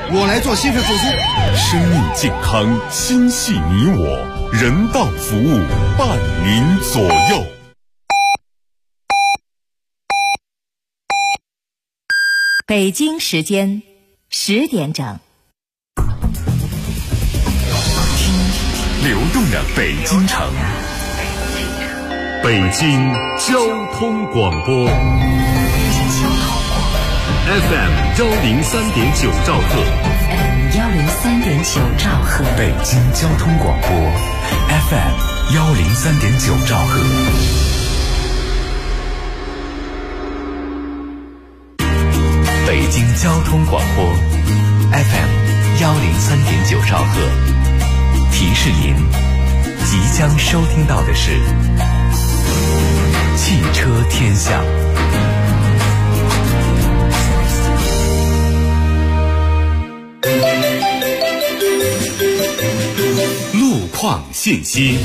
我来做心肺复苏。 生命健康，心系你我，人道服务，伴您左右。 北京时间10点整。 流动的北京城，北京交通广播 FM 103.9兆赫 103.9兆赫， 北京交通广播 FM 103.9兆赫。北京交通广播 FM 103.9兆赫。提示您，即将收听到的是汽车天下。路况信息。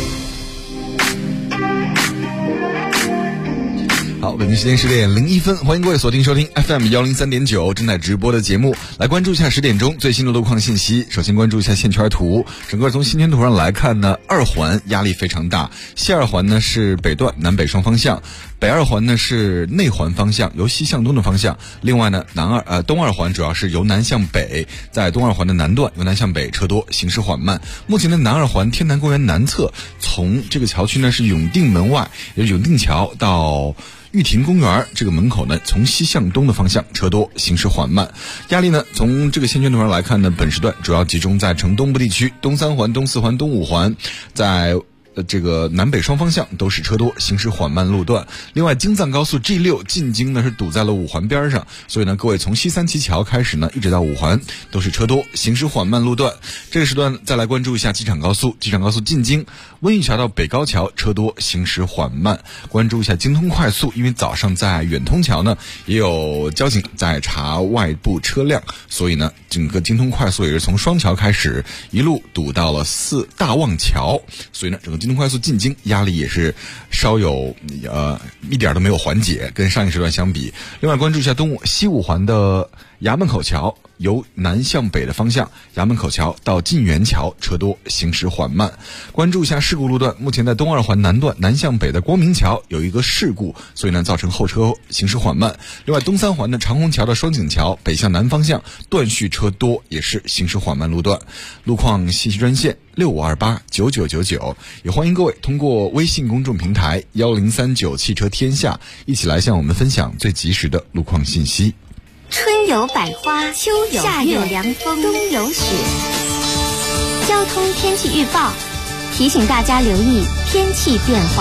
好，北京时间10点01分，欢迎各位锁定收听 FM 103.9正在直播的节目，来关注一下10点钟最新的路况信息。首先关注一下线圈图，整个从线圈图上来看呢，二环压力非常大，西二环呢是北段南北双方向，北二环呢是内环方向，由西向东的方向。另外呢，东二环主要是由南向北，在东二环的南段由南向北车多，行驶缓慢。目前的南二环天坛公园南侧，从这个桥区呢是永定门外，也就是永定桥到玉亭公园这个门口呢，从西向东的方向车多，行驶缓慢。压力呢，从这个线圈图上来看呢，本时段主要集中在城东部地区，东三环、东四环、东五环，在这个南北双方向都是车多，行驶缓慢路段。另外，京藏高速 G6 进京呢是堵在了五环边上，所以呢，各位从西三旗桥开始呢，一直到五环都是车多，行驶缓慢路段。这个时段再来关注一下机场高速进京温榆桥到北高桥车多，行驶缓慢。关注一下京通快速，因为早上在远通桥呢也有交警在查外部车辆，所以呢，整个京通快速也是从双桥开始一路堵到了大望桥，所以呢，整个京通快速进京压力也是稍有一点都没有缓解，跟上一时段相比。另外关注一下西五环的衙门口桥，由南向北的方向，衙门口桥到晋源桥车多，行驶缓慢。关注一下事故路段，目前在东二环南段南向北的光明桥有一个事故，所以呢造成后车行驶缓慢。另外东三环的长虹桥到双井桥北向南方向断续车多，也是行驶缓慢路段。路况信息专线65289999，也欢迎各位通过微信公众平台1039汽车天下一起来向我们分享最及时的路况信息。 春有百花，秋有夏有凉风，冬有雪。交通天气预报提醒大家留意天气变化。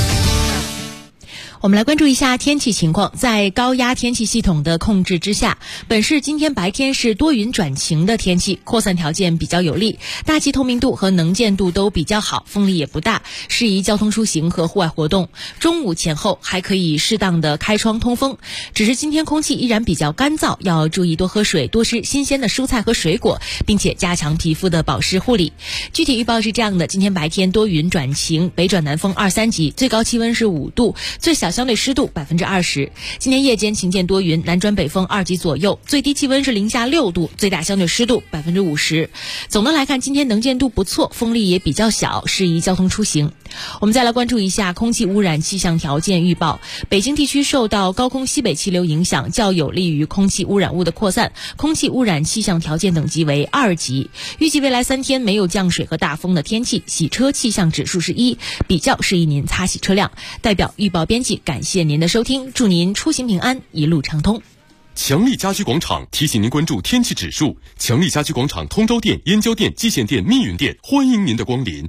我们来关注一下天气情况。在高压天气系统的控制之下，本市今天白天是多云转晴的天气，扩散条件比较有利，大气透明度和能见度都比较好，风力也不大，适宜交通出行和户外活动。中午前后还可以适当的开窗通风，只是今天空气依然比较干燥，要注意多喝水，多吃新鲜的蔬菜和水果，并且加强皮肤的保湿护理。具体预报是这样的：今天白天多云转晴，北转南风2、3级，最高气温是5度，最小相对湿度20%。今天夜间晴间多云，南转北风2级左右，最低气温是零下6度，最大相对湿度50%。总的来看，今天能见度不错，风力也比较小，适宜交通出行。我们再来关注一下空气污染气象条件预报。北京地区受到高空西北气流影响，较有利于空气污染物的扩散，空气污染气象条件等级为2级。预计未来3天没有降水和大风的天气，洗车气象指数是1，比较适宜您擦洗车辆。代表预报编辑感谢您的收听，祝您出行平安，一路畅通。 强力家居广场提醒您关注天气指数。强力家居广场通州店、燕郊店、蓟县店、密云店，欢迎您的光临。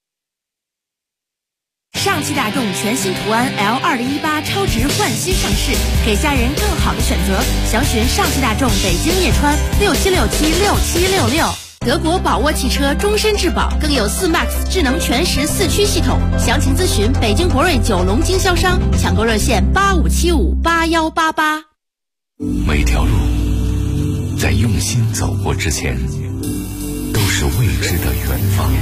上汽大众全新途安 L2018 超值换新上市，给家人更好的选择。详询上汽大众北京叶川67676766。德国宝沃汽车终身质保，更有4MAX 智能全时4驱系统。详情咨询北京博瑞9龙经销商，抢购热线85758188。 每条路在用心走过之前，都是未知的远方。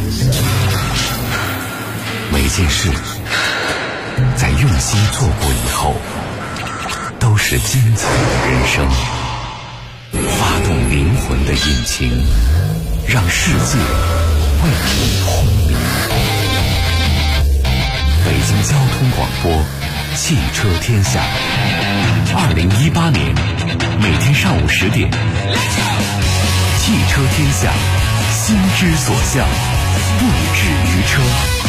每件事在用心做过以后，都是精彩的人生。发动灵魂的引擎，让世界为你轰鸣。北京交通广播，汽车天下。2018年每天上午10点，汽车天下，心之所向，不止于车。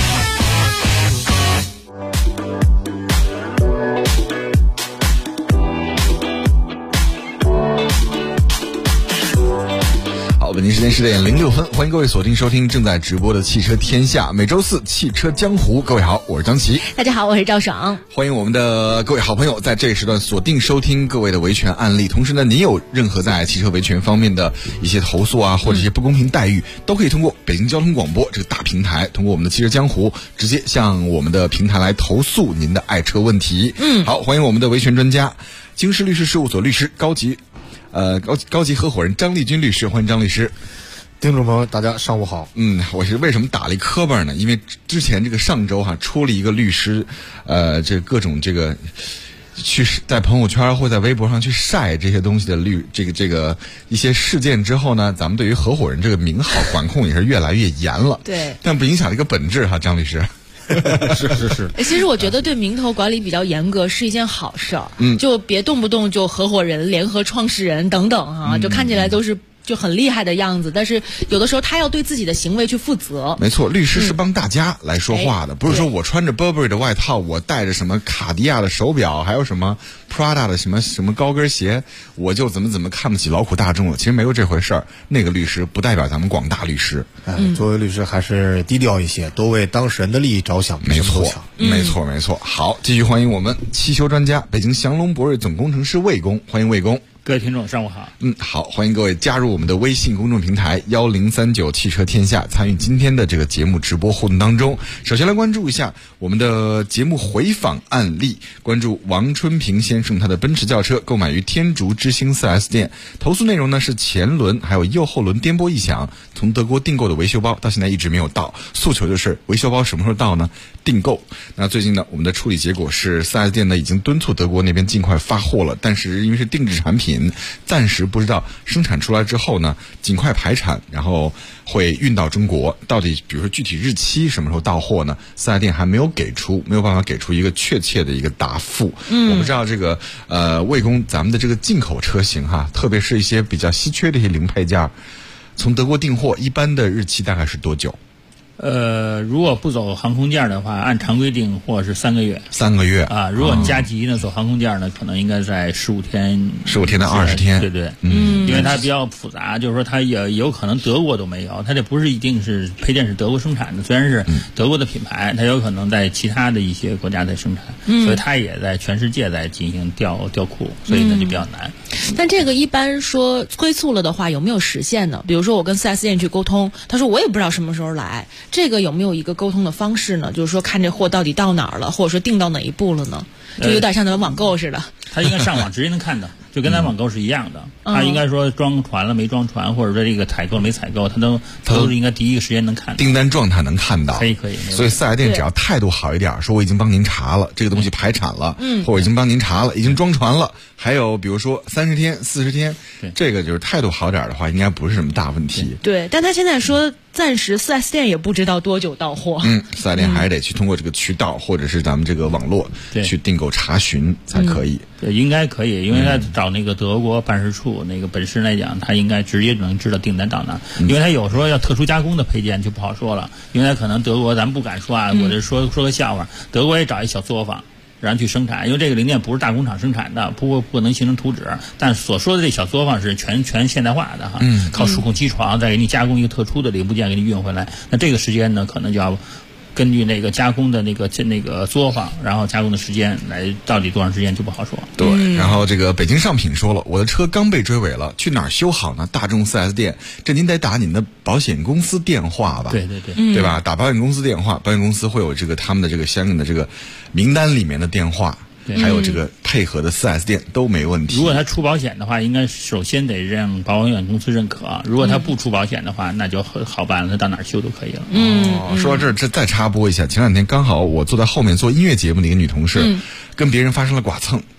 北京时间10点06分，欢迎各位锁定收听正在直播的汽车天下，每周四汽车江湖。各位好，我是张琪。 大家好，我是赵爽。 欢迎我们的各位好朋友在这个时段锁定收听各位的维权案例。同时呢，您有任何在汽车维权方面的一些投诉啊，或者一些不公平待遇，都可以通过北京交通广播这个大平台，通过我们的汽车江湖，直接向我们的平台来投诉您的爱车问题。好，欢迎我们的维权专家，京师律师事务所律师高级合伙人张立军律师，欢迎张律师。 听众朋友，大家上午好。 我是为什么打了一磕巴呢？因为之前这个上周出了一个律师，这各种这个去在朋友圈或在微博上去晒这些东西的这个一些事件之后呢，咱们对于合伙人这个名号管控也是越来越严了。 对， 但不影响这个本质张律师。 是。 其实我觉得对名头管理比较严格是一件好事儿。就别动不动就合伙人、联合创始人等等就看起来都是就很厉害的样子，但是有的时候他要对自己的行为去负责。 没错，律师是帮大家来说话的，不是说我穿着 Burberry 的外套，我戴着什么卡地亚的手表，还有什么 Prada 的什么高跟鞋，我就怎么看不起劳苦大众了。其实没有这回事儿，那个律师不代表咱们广大律师。 作为律师还是低调一些，多为当事人的利益着想。 没错。好，继续欢迎我们汽修专家，北京祥龙博瑞总工程师魏工，欢迎魏工。 各位听众上午好。 好，欢迎各位加入我们的微信公众平台1039汽车天下，参与今天的这个节目直播互动当中。首先来关注一下我们的节目回访案例，关注王春平先生，他的奔驰轿车购买于天竺之星 4S 店，投诉内容呢是前轮还有右后轮颠簸异响，从德国订购的维修包到现在一直没有到，诉求就是维修包什么时候到呢？订购。那最近呢，我们的处理结果是 4S 店呢已经敦促德国那边尽快发货了，但是因为是定制产品，暂时不知道生产出来之后呢尽快排产，然后会运到中国，到底比如说具体日期什么时候到货呢？4S店还没有办法给出一个确切的一个答复。我不知道这个魏工，咱们的这个进口车型特别是一些比较稀缺的一些零配件，从德国订货一般的日期大概是多久？ 如果不走航空件的话，按常规订货是3个月。 3个月啊！如果加急呢，走航空件呢，可能应该在15天到20天。 对，因为它比较复杂，就是说它也有可能德国都没有，它这不是一定是配件是德国生产的，虽然是德国的品牌，它有可能在其他的一些国家在生产，所以它也在全世界在进行调库，所以呢就比较难。 但这个一般说催促了的话，有没有实现呢？比如说我跟 4S 店去沟通，他说我也不知道什么时候来。这个有没有一个沟通的方式呢？就是说看这货到底到哪儿了，或者说订到哪一步了呢？就有点像咱们网购似的。 他应该上网直接能看到，就跟咱网购是一样的。他应该说装船了没装船，或者说这个采购了没采购，他都是应该第一个时间能看到。 订单状态能看到。 可以。 所以4S店只要态度好一点，说我已经帮您查了，这个东西排产了，或者已经帮您查了，已经装船了，还有比如说30天、40天，这个就是态度好点的话，应该不是什么大问题。 对，但他现在说暂时 4S 店也不知道多久到货。 4S店还是得去通过这个渠道或者是咱们这个网络去订购查询才可以。 对，应该可以，因为他找那个德国办事处那个本身来讲，他应该直接能知道订单到哪，因为他有时候要特殊加工的配件就不好说了，因为他可能德国咱不敢说我这说个笑话，德国也找一小作坊然后去生产，因为这个零件不是大工厂生产的，不能形成图纸，但所说的这小作坊是全现代化的靠数控机床再给你加工一个特殊的零部件给你运回来，那这个时间呢可能就要根据那个加工的那个作坊，然后加工的时间来到底多长时间就不好说。 对，然后这个北京上品说了，我的车刚被追尾了，去哪儿修好呢？大众 4S 店，这您得打你的保险公司电话吧？ 对， 对吧？打保险公司电话，保险公司会有这个他们的这个相应的这个名单里面的电话。还有这个配合的 4S 店都没问题。 如果他出保险的话，应该首先得让保险公司认可。如果他不出保险的话，那就好办了，他到哪儿修都可以了。 说到这儿，再插播一下，前2天刚好我坐在后面做音乐节目的一个女同事，跟别人发生了剐蹭。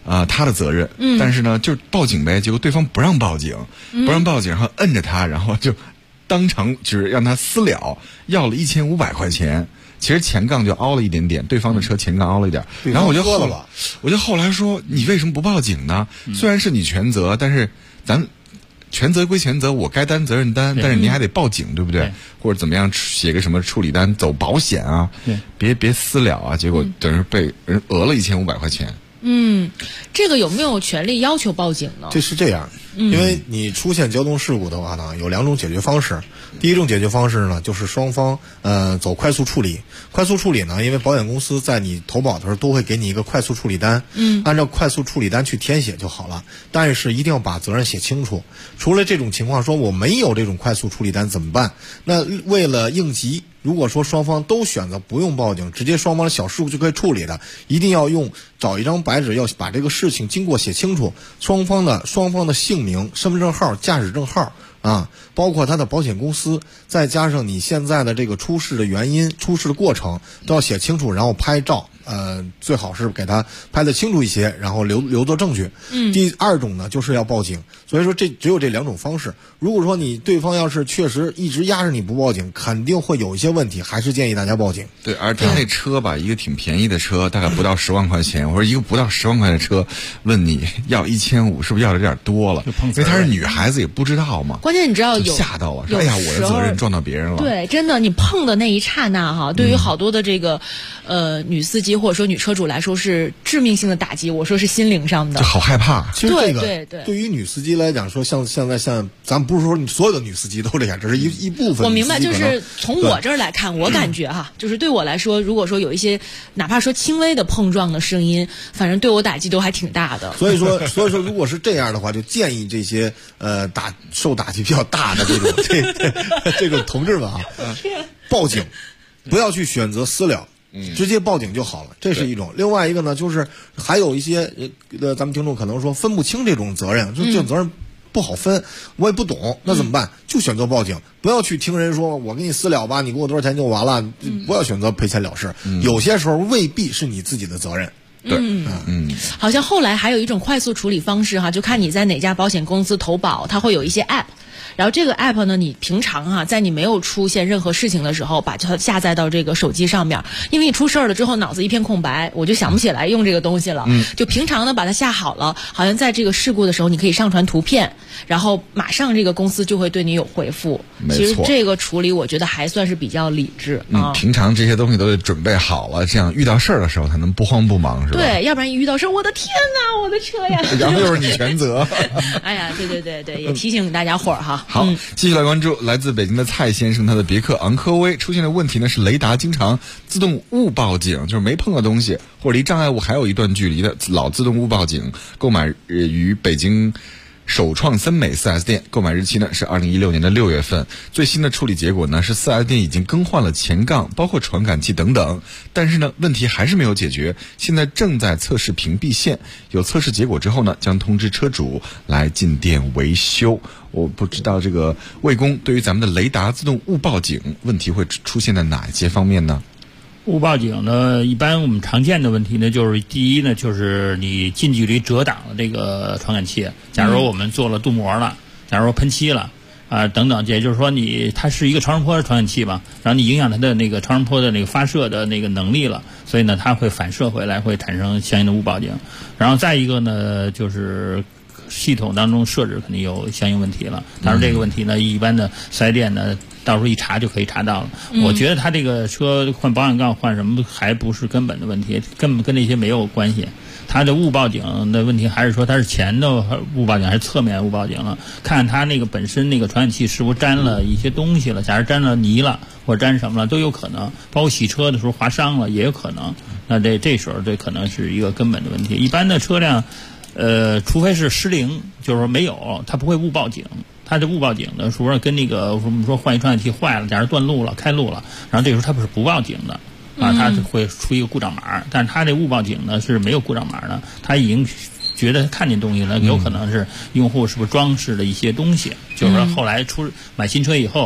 他的责任。但是呢，就是报警呗，结果对方不让报警，然后摁着他，然后就当场就是让他私了，要了1500块钱。其实前杠就凹了一点点，对方的车前杠凹了一点。然后我就后来说，你为什么不报警呢？虽然是你全责，但是咱全责归全责，我该担责任担，但是您还得报警，对不对？或者怎么样写个什么处理单，走保险啊，别私了啊，结果等于被人讹了1500块钱。 这个有没有权利要求报警呢？ 这是这样，因为你出现交通事故的话呢，有2种解决方式。第一种解决方式呢，就是双方走快速处理。快速处理呢，因为保险公司在你投保的时候都会给你一个快速处理单，按照快速处理单去填写就好了。但是一定要把责任写清楚。除了这种情况说我没有这种快速处理单怎么办？那为了应急，如果说双方都选择不用报警，直接双方的小事故就可以处理的，一定要找一张白纸，要把这个事情经过写清楚，双方的姓名、身份证号、驾驶证号啊，包括他的保险公司，再加上你现在的这个出事的原因、出事的过程都要写清楚，然后拍照。最好是给他拍得清楚一些，然后留作证据。第2种呢，就是要报警。所以说只有这2种方式。如果说你对方要是确实一直压着你不报警，肯定会有一些问题，还是建议大家报警。 对，而他那车吧，一个挺便宜的车，大概不到10万块钱，或者一个不到10万块的车，问你要1500，是不是要的有点多了？因为她是女孩子，也不知道嘛。 关键你知道吓到了，说哎呀，我的责任撞到别人了。 对，真的，你碰的那一刹那哈，对于好多的这个女司机或者说女车主来说是致命性的打击。我说是心灵上的， 就好害怕。 其实这个对于女司机来讲，说像咱不是说你所有的女司机都这样，只是一部分。 我明白，就是从我这儿来看，我感觉哈，就是对我来说，如果说有一些哪怕说轻微的碰撞的声音，反正对我打击都还挺大的。 所以说，如果是这样的话，就建议这些受打击比较大的这个同志们啊，报警，不要去选择私了。直接报警就好了，这是一种。另外一个呢，就是还有一些咱们听众可能说分不清这种责任，就这种责任不好分，我也不懂，那怎么办？就选择报警，不要去听人说我给你私了吧，你给我多少钱就完了，不要选择赔钱了事。有些时候未必是你自己的责任。 对， 好像后来还有一种快速处理方式哈，就看你在哪家保险公司投保，它会有一些 app。然后这个 app 呢，你平常在你没有出现任何事情的时候，把它下载到这个手机上面。因为你出事儿了之后，脑子一片空白，我就想不起来用这个东西了。就平常呢把它下好了，好像在这个事故的时候，你可以上传图片，然后马上这个公司就会对你有回复。其实这个处理我觉得还算是比较理智啊。 平常这些东西都得准备好了，这样遇到事儿的时候才能不慌不忙，是吧？ 对，要不然一遇到事儿，我的天哪，我的车呀！ 然后又是你全责。 哎呀，对，也提醒大家伙儿哈。 好，继续来关注来自北京的蔡先生，他的别克昂科威出现的问题呢是雷达经常自动误报警，就是没碰到东西或者离障碍物还有一段距离的老自动误报警。购买于北京首创森美 4S 店，购买日期呢是2016年的6月份。最新的处理结果呢是 4S 店已经更换了前杠，包括传感器等等，但是呢问题还是没有解决，现在正在测试屏蔽线，有测试结果之后呢将通知车主来进店维修。我不知道这个魏工对于咱们的雷达自动误报警问题会出现在哪一些方面呢？ 误报警呢，一般我们常见的问题呢，就是第一呢，就是你近距离遮挡了这个传感器。假如我们做了镀膜了，假如说喷漆了等等，也就是说它是一个超声波的传感器嘛，然后你影响它的那个超声波的那个发射的那个能力了，所以呢它会反射回来，会产生相应的误报警。然后再一个呢，就是系统当中设置肯定有相应问题了。当然这个问题呢，一般的4S店呢到时候一查就可以查到了。我觉得他这个车换保险杠换什么还不是根本的问题，根本跟那些没有关系。他的误报警的问题还是说他是前的误报警还是侧面误报警了，看他那个本身那个传感器是不是沾了一些东西了，假如沾了泥了或者沾什么了都有可能，包括洗车的时候划伤了也有可能。那这时候这可能是一个根本的问题。一般的车辆除非是失灵，就是说没有，它不会误报警。它的误报警的时候跟那个我们说换一传感器坏了，假如断路了开路了，然后这时候它不是不报警的它会出一个故障码，但是它这误报警呢是没有故障码的，它已经觉得看见东西了，有可能是用户是不是装饰的一些东西，就是说后来买新车以后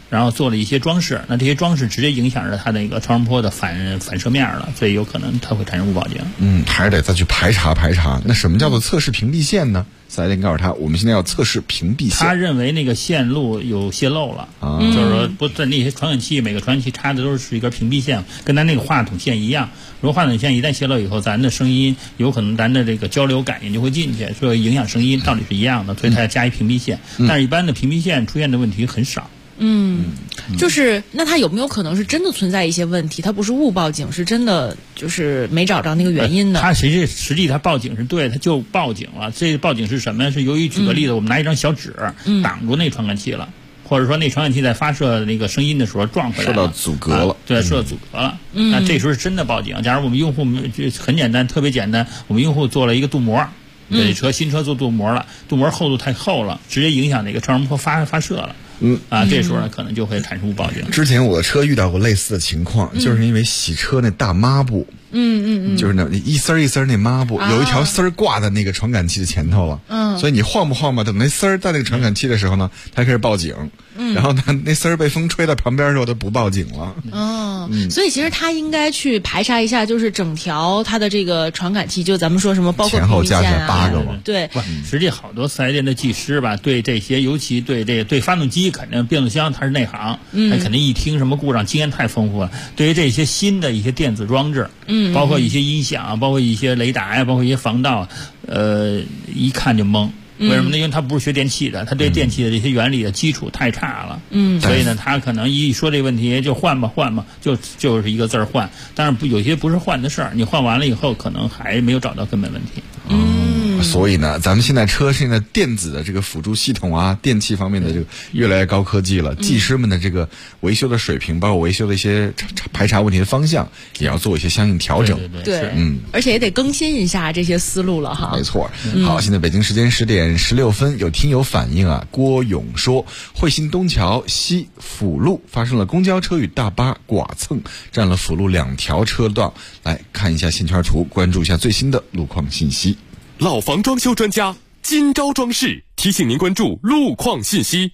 然后做了一些装饰，那这些装饰直接影响着它那个超声波的反射面了，所以有可能它会产生误报警。 还是得再去排查。那什么叫做测试屏蔽线呢？4S店告诉他，我们现在要测试屏蔽线。 他认为那个线路有泄漏了，就是说不在那些传感器，每个传感器插的都是一根屏蔽线，跟咱那个话筒线一样。如果话筒线一旦泄漏以后，咱的声音有可能咱的这个交流感应就会进去，所以影响声音，道理是一样的，所以它要加一屏蔽线。但是一般的屏蔽线出现的问题很少。 就是那它有没有可能是真的存在一些问题？它不是误报警，是真的就是没找着那个原因呢？ 它实际它报警是对，它就报警了。这个报警是什么呀？是由于举个例子，我们拿一张小纸挡住那传感器了。或者说那传感器在发射那个声音的时候撞回来了， 受到阻隔了， 对，受到阻隔了。那这时候是真的报警。假如我们用户就很简单，特别简单，我们用户做了一个镀膜，新车做镀膜了，镀膜厚度太厚了，直接影响那个超声波发射了。这时候呢可能就会产生误报警。 之前我的车遇到过类似的情况，就是因为洗车那大抹布，就是那一丝儿一丝儿那抹布，有一条丝儿挂在那个传感器的前头了，所以你晃吧，等那丝儿在那个传感器的时候呢，它开始报警，然后那丝儿被风吹到旁边的时候，它不报警了。 所以其实它应该去排查一下，就是整条它的这个传感器，就咱们说什么包括前后加起来8个嘛。 对， 实际好多4S店的技师吧，对这些，尤其对发动机，肯定变速箱他是内行，他肯定一听什么故障经验太丰富了。对于这些新的一些电子装置，包括一些音响，包括一些雷达呀，包括一些防盗，一看就懵。为什么呢？因为他不是学电气的，他对电气的这些原理的基础太差了。所以呢，他可能一说这个问题就换吧，就是一个字儿换。但是有些不是换的事儿，你换完了以后，可能还没有找到根本问题。 所以呢，咱们现在电子的这个辅助系统啊，电器方面的这个越来越高科技了，技师们的这个维修的水平，包括维修的一些排查问题的方向，也要做一些相应调整。 对，而且也得更新一下这些思路了哈。 没错。好，现在北京时间10点16分，有听友反映啊，郭勇说，惠新东桥西辅路发生了公交车与大巴剐蹭，占了辅路2条车道。来看一下线圈图，关注一下最新的路况信息。 老房装修专家今朝装饰提醒您关注路况信息。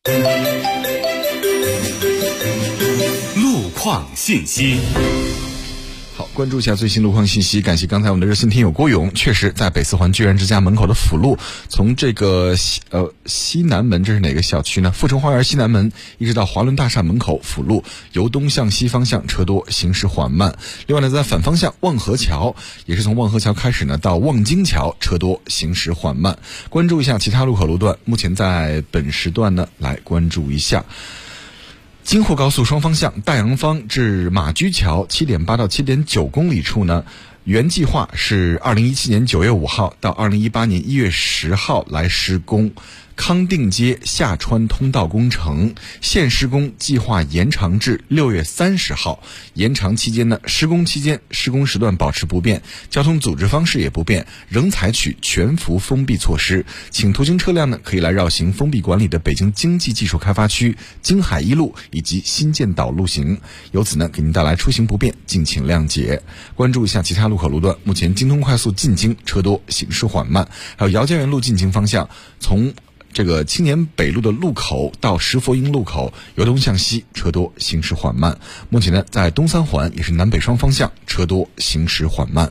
路况信息。 好，关注一下最新路况信息。感谢刚才我们的热心听友郭勇，确实在北四环居然之家门口的辅路，从这个西南门，这是哪个小区呢？富城花园西南门一直到华伦大厦门口辅路，由东向西方向车多，行驶缓慢。另外呢，在反方向望河桥，也是从望河桥开始呢到望京桥，车多，行驶缓慢。关注一下其他路口路段，目前在本时段呢，来关注一下。京沪高速双方向大洋坊至马驹桥 7.8 到 7.9 公里处呢，原计划是2017年9月5号到2018年1月10号来施工。康定街下穿通道工程现施工计划延长至6月30号，延长期间呢，施工期间施工时段保持不变，交通组织方式也不变，仍采取全幅封闭措施。请途经车辆呢，可以来绕行封闭管理的北京经济技术开发区京海一路以及新建岛路行，由此呢给您带来出行不便，敬请谅解。关注一下其他路口路段，目前京通快速进京车多，行驶缓慢，还有姚家园路进京方向，从这个青年北路的路口到石佛营路口，由东向西车多，行驶缓慢。目前呢，在东三环也是南北双方向车多，行驶缓慢。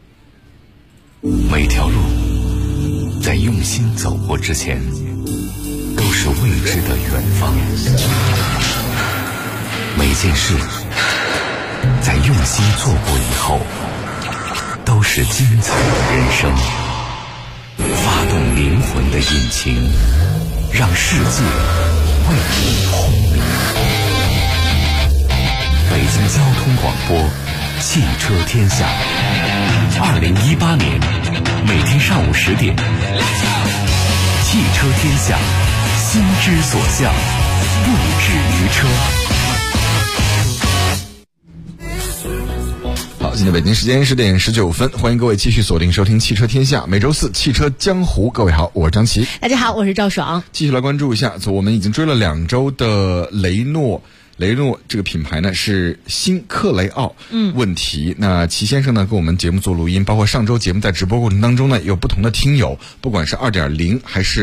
每条路在用心走过之前，都是未知的远方。每件事在用心做过以后，都是精彩的人生。发动灵魂的引擎，让世界为你轰鸣。北京交通广播，汽车天下。2018年每天上午10点，汽车天下，心之所向，不止于车。 好，现在北京时间10点19分，欢迎各位继续锁定收听汽车天下，每周4汽车江湖。各位好，我是张琪。 大家好，我是赵爽。 继续来关注一下，我们已经追了2周的雷诺雷诺这个品牌呢是新克雷奥问题。那齐先生呢跟我们节目做录音，包括上周节目在直播过程当中呢，有不同的听友，不管是 2.0 还是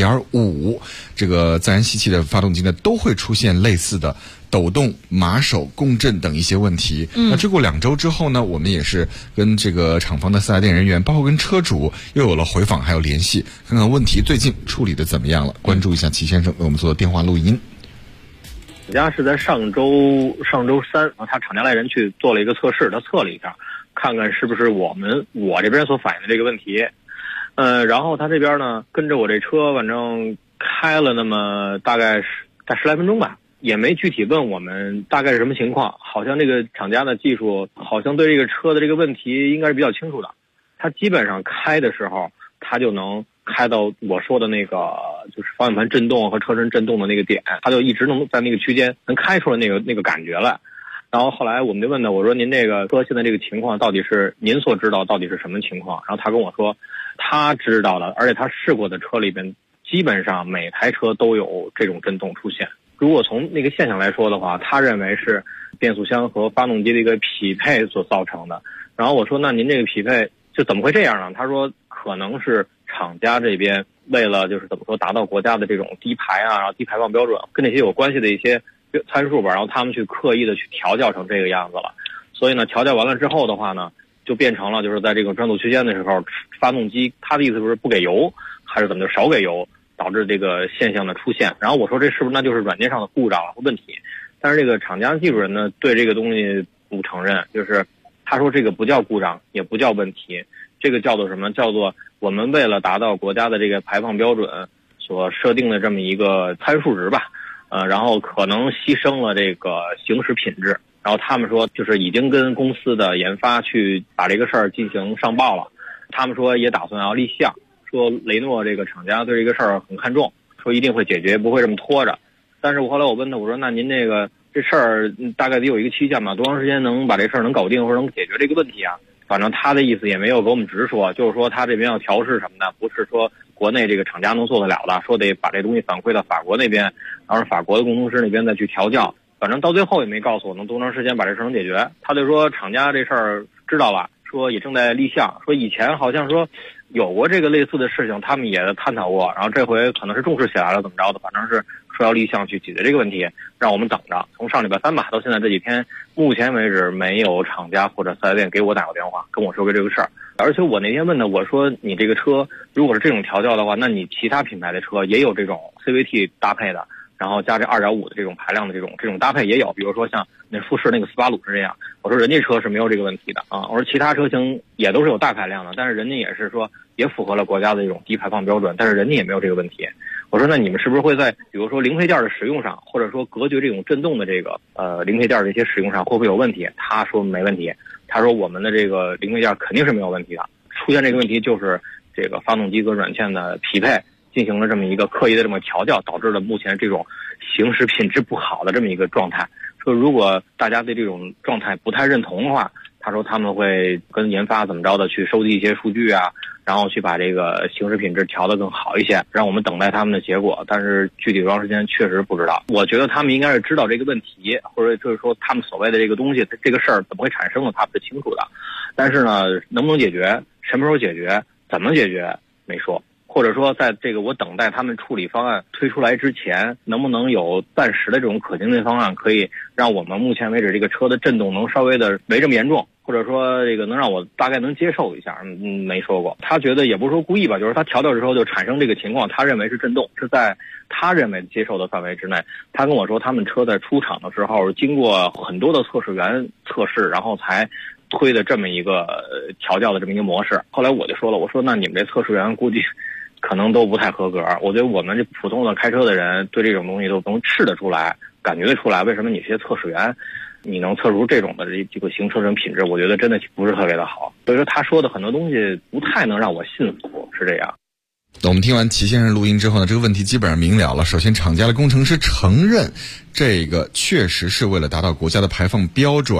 2.5 这个自然吸气的发动机呢，都会出现类似的抖动、马手、共振等一些问题。那追过2周之后呢，我们也是跟这个厂方的4S店人员，包括跟车主又有了回访，还有联系，看看问题最近处理的怎么样了。关注一下齐先生为我们做的电话录音。 厂家是在上周三，他厂家来人去做了一个测试，他测了一下，看看是不是我这边所反映的这个问题。然后他这边呢跟着我这车，反正开了那么大概10来分钟吧。也没具体问我们大概是什么情况，好像这个厂家的技术好像对这个车的这个问题应该是比较清楚的。他基本上开的时候，他就能开到我说的那个就是方向盘震动和车身震动的那个点，他就一直能在那个区间能开出来那个感觉来。然后后来我们就问他，我说您这个车现在这个情况到底是您所知道到底是什么情况？然后他跟我说他知道的，而且他试过的车里边基本上每台车都有这种震动出现。如果从那个现象来说的话，他认为是变速箱和发动机的一个匹配所造成的。然后我说那您这个匹配就怎么会这样呢？他说可能是厂家这边为了就是怎么说达到国家的这种低排啊，然后低排放标准跟那些有关系的一些参数吧，然后他们去刻意的去调教成这个样子了。所以呢调教完了之后的话呢，就变成了就是在这个转速区间的时候，发动机他的意思是不给油还是怎么就少给油，导致这个现象的出现。然后我说这是不是那就是软件上的故障和问题？但是这个厂家技术人呢对这个东西不承认，就是他说这个不叫故障也不叫问题，这个叫做什么？叫做我们为了达到国家的这个排放标准所设定的这么一个参数值吧，然后可能牺牲了这个行驶品质。然后他们说就是已经跟公司的研发去把这个事儿进行上报了，他们说也打算要立项，说雷诺这个厂家对这个事儿很看重，说一定会解决，不会这么拖着。但是后来我问他，我说那您这事儿大概得有一个期限吧，多长时间能把这事儿能搞定或者能解决这个问题啊？反正他的意思也没有给我们直说，就是说他这边要调试什么的，不是说国内这个厂家能做得了的，说得把这东西反馈到法国那边，然后法国的工程师那边再去调教。反正到最后也没告诉我能多长时间把这事儿能解决。他就说厂家这事儿知道了，说也正在立项，说以前好像说有过这个类似的事情，他们也探讨过，然后这回可能是重视起来了怎么着的，反正是说要立项去解决这个问题，让我们等着。从上礼拜3吧到现在这几天，目前为止没有厂家或者4S店给我打过电话跟我说过这个事儿。而且我那天问他，我说你这个车如果是这种调教的话，那你其他品牌的车也有这种 CVT 搭配的，然后加这 2.5 的这种排量的这种搭配也有，比如说像那富士那个斯巴鲁是这样。我说人家车是没有这个问题的啊，我说其他车型也都是有大排量的，但是人家也是说也符合了国家的这种低排放标准，但是人家也没有这个问题。我说那你们是不是会在比如说零配件的使用上，或者说隔绝这种震动的这个零配件的一些使用上会不会有问题？他说没问题，他说我们的这个零配件肯定是没有问题的，出现这个问题就是这个发动机和软件的匹配进行了这么一个刻意的这么调教，导致了目前这种行驶品质不好的这么一个状态。说如果大家对这种状态不太认同的话，他说他们会跟研发怎么着的去收集一些数据啊，然后去把这个行驶品质调得更好一些，让我们等待他们的结果。但是具体多长时间确实不知道。我觉得他们应该是知道这个问题，或者就是说他们所谓的这个东西这个事儿怎么会产生的，他们是清楚的。但是呢，能不能解决，什么时候解决，怎么解决没说。或者说在这个我等待他们处理方案推出来之前，能不能有暂时的这种可行性方案，可以让我们目前为止这个车的震动能稍微的没这么严重，或者说这个能让我大概能接受一下。没说过，他觉得也不是说故意吧，就是他调教之后就产生这个情况，他认为是震动，是在他认为接受的范围之内。他跟我说他们车在出厂的时候经过很多的测试员测试，然后才推的这么一个调教的这么一个模式。后来我就说了，我说那你们这测试员估计可能都不太合格。我觉得我们这普通的开车的人对这种东西都能试得出来，感觉得出来，为什么你这些测试员你能测出这种的这个行车身品质，我觉得真的不是特别的好。所以说他说的很多东西不太能让我信服，是这样。 我们听完齐先生录音之后呢，这个问题基本上明了了。首先厂家的工程师承认这个确实是为了达到国家的排放标准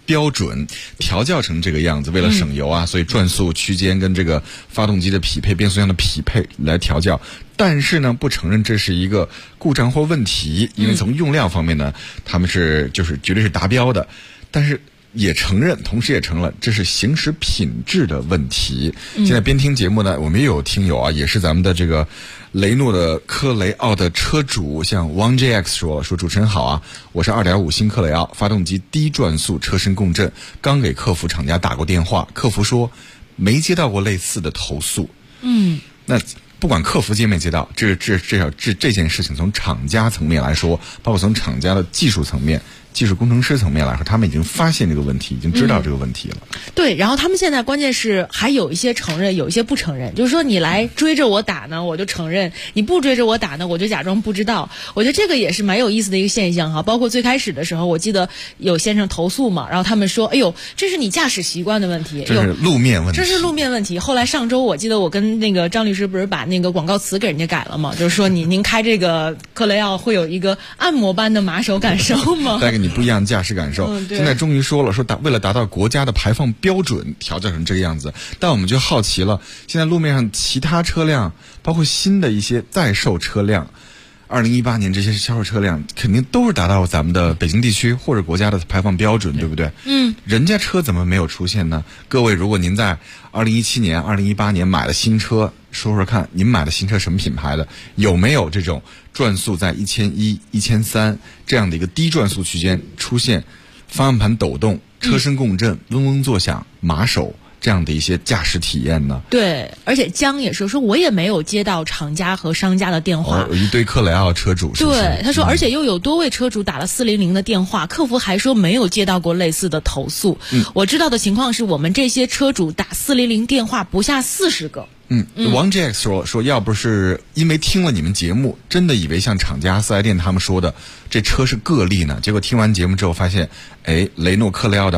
标准调教成这个样子，为了省油啊，所以转速区间跟这个发动机的匹配、变速箱的匹配来调教。但是呢，不承认这是一个故障或问题，因为从用量方面呢，他们是就是绝对是达标的，但是也承认，同时也承认这是行驶品质的问题。现在边听节目呢，我们也有听友啊，也是咱们的这个雷诺的科雷傲的车主，像 OneJX 说主持人好啊，我是 2.5 新科雷傲，发动机低转速，车身共振，刚给客服厂家打过电话，客服说没接到过类似的投诉。那不管客服接没接到，这件事情从厂家层面来说，包括从厂家的技术层面、技术工程师层面来说，他们已经发现这个问题，已经知道这个问题了。 对，然后他们现在关键是还有一些承认，有一些不承认。就是说你来追着我打呢，我就承认；你不追着我打呢，我就假装不知道。我觉得这个也是蛮有意思的一个现象哈。包括最开始的时候，我记得有先生投诉嘛，然后他们说：“哎呦，这是你驾驶习惯的问题， 这是路面问题， 这是路面问题。”后来上周我记得我跟那个张律师不是把那个广告词给人家改了嘛，就是说您开这个科雷傲会有一个按摩般的马手感受吗？ 带给你不一样驾驶感受。现在终于说了，为了达到国家的排放标准，调教成这个样子。但我们就好奇了，现在路面上其他车辆，包括新的一些在售车辆，2018年这些销售车辆肯定都是达到咱们的北京地区或者国家的排放标准，对不对？人家车怎么没有出现呢？各位，如果您在2017年、2018年买了新车，说说看，您买的新车什么品牌的？有没有这种转速在1100、1300这样的一个低转速区间出现方向盘抖动、车身共振、嗡嗡作响、马手这样的一些驾驶体验呢？ 对，而且江也说我也没有接到厂家和商家的电话。 有一堆科雷傲车主是不是？ 对，他说，而且又有多位车主打了400的电话，客服还说没有接到过类似的投诉。我知道的情况是我们这些车主打400电话不下40个。 王 JX 说要不是因为听了你们节目，真的以为像厂家4S店他们说的这车是个例呢，结果听完节目之后发现，雷诺科雷傲的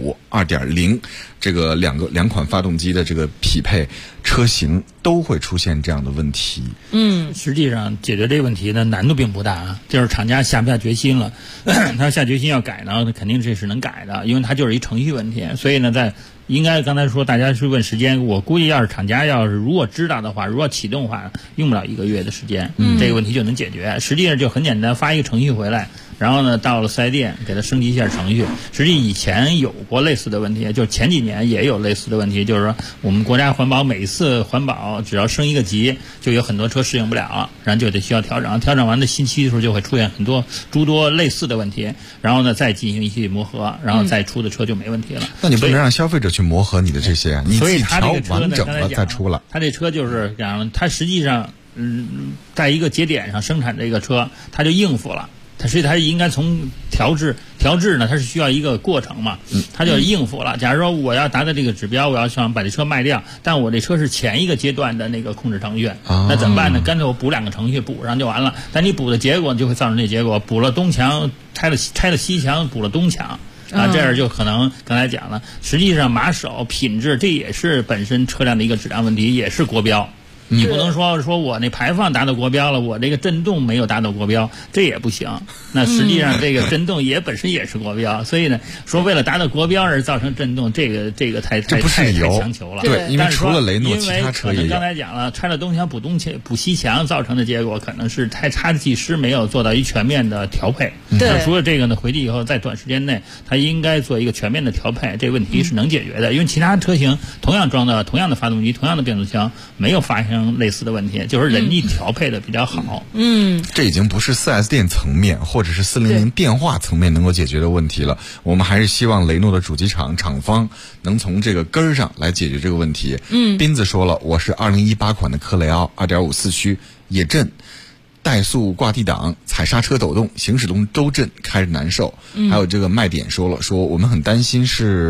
2.5、2.0这个两款发动机的这个匹配车型都会出现这样的问题。 实际上解决这个问题呢难度并不大啊，就是厂家下不下决心了他下决心要改呢，肯定这是能改的，因为它就是一程序问题。所以呢，应该刚才说大家是问时间，我估计要是厂家如果知道的话，如果启动的话，用不了1个月的时间，这个问题就能解决。实际上就很简单，发一个程序回来，然后呢到了4S店给它升级一下程序。实际以前有过类似的问题，就是前几年也有类似的问题，就是说我们国家环保每一次环保只要升一个级，就有很多车适应不了了，然后就得需要调整，调整完的新期的时候就会出现诸多类似的问题，然后呢再进行一些磨合，然后再出的车就没问题了。 那你不能让消费者去磨合你的这些啊，你自己调完整了再出了。 他这车就是这样，他实际上在一个节点上生产这个车，他就应付了。所以它应该从调制呢，它是需要一个过程嘛，它就应付了。假如说我要达到这个指标，我要想把这车卖掉，但我这车是前一个阶段的那个控制程序，那怎么办呢？干脆我补2个程序补上就完了。但你补的结果就会造成这结果，补了东墙，拆了西墙，补了东墙。这样就可能刚才讲了，实际上马手品质这也是本身车辆的一个质量问题，也是国标。你不能说我那排放达到国标了，我这个震动没有达到国标，这也不行。那实际上这个震动本身也是国标，所以呢，说为了达到国标而造成震动，这个太强求了。 对，因为除了雷诺，其他车也有。 刚才讲了，拆了东墙补西墙造成的结果，可能是差技师没有做到一全面的调配。 对， 除了这个呢，回去以后在短时间内，他应该做一个全面的调配，这个问题是能解决的。因为其他车型同样装的同样的发动机、同样的变速箱，没有发生类似的问题，就是人力调配的比较好。 这已经不是 4S 店层面或者是400电话层面能够解决的问题了。我们还是希望雷诺的主机厂方能从这个根儿上来解决这个问题。斌子说了，我是2018款的科雷傲 2.5 4驱也震，怠速挂 D 档，踩刹车抖动，行驶中都震，开着难受。还有这个卖点说了，说我们很担心是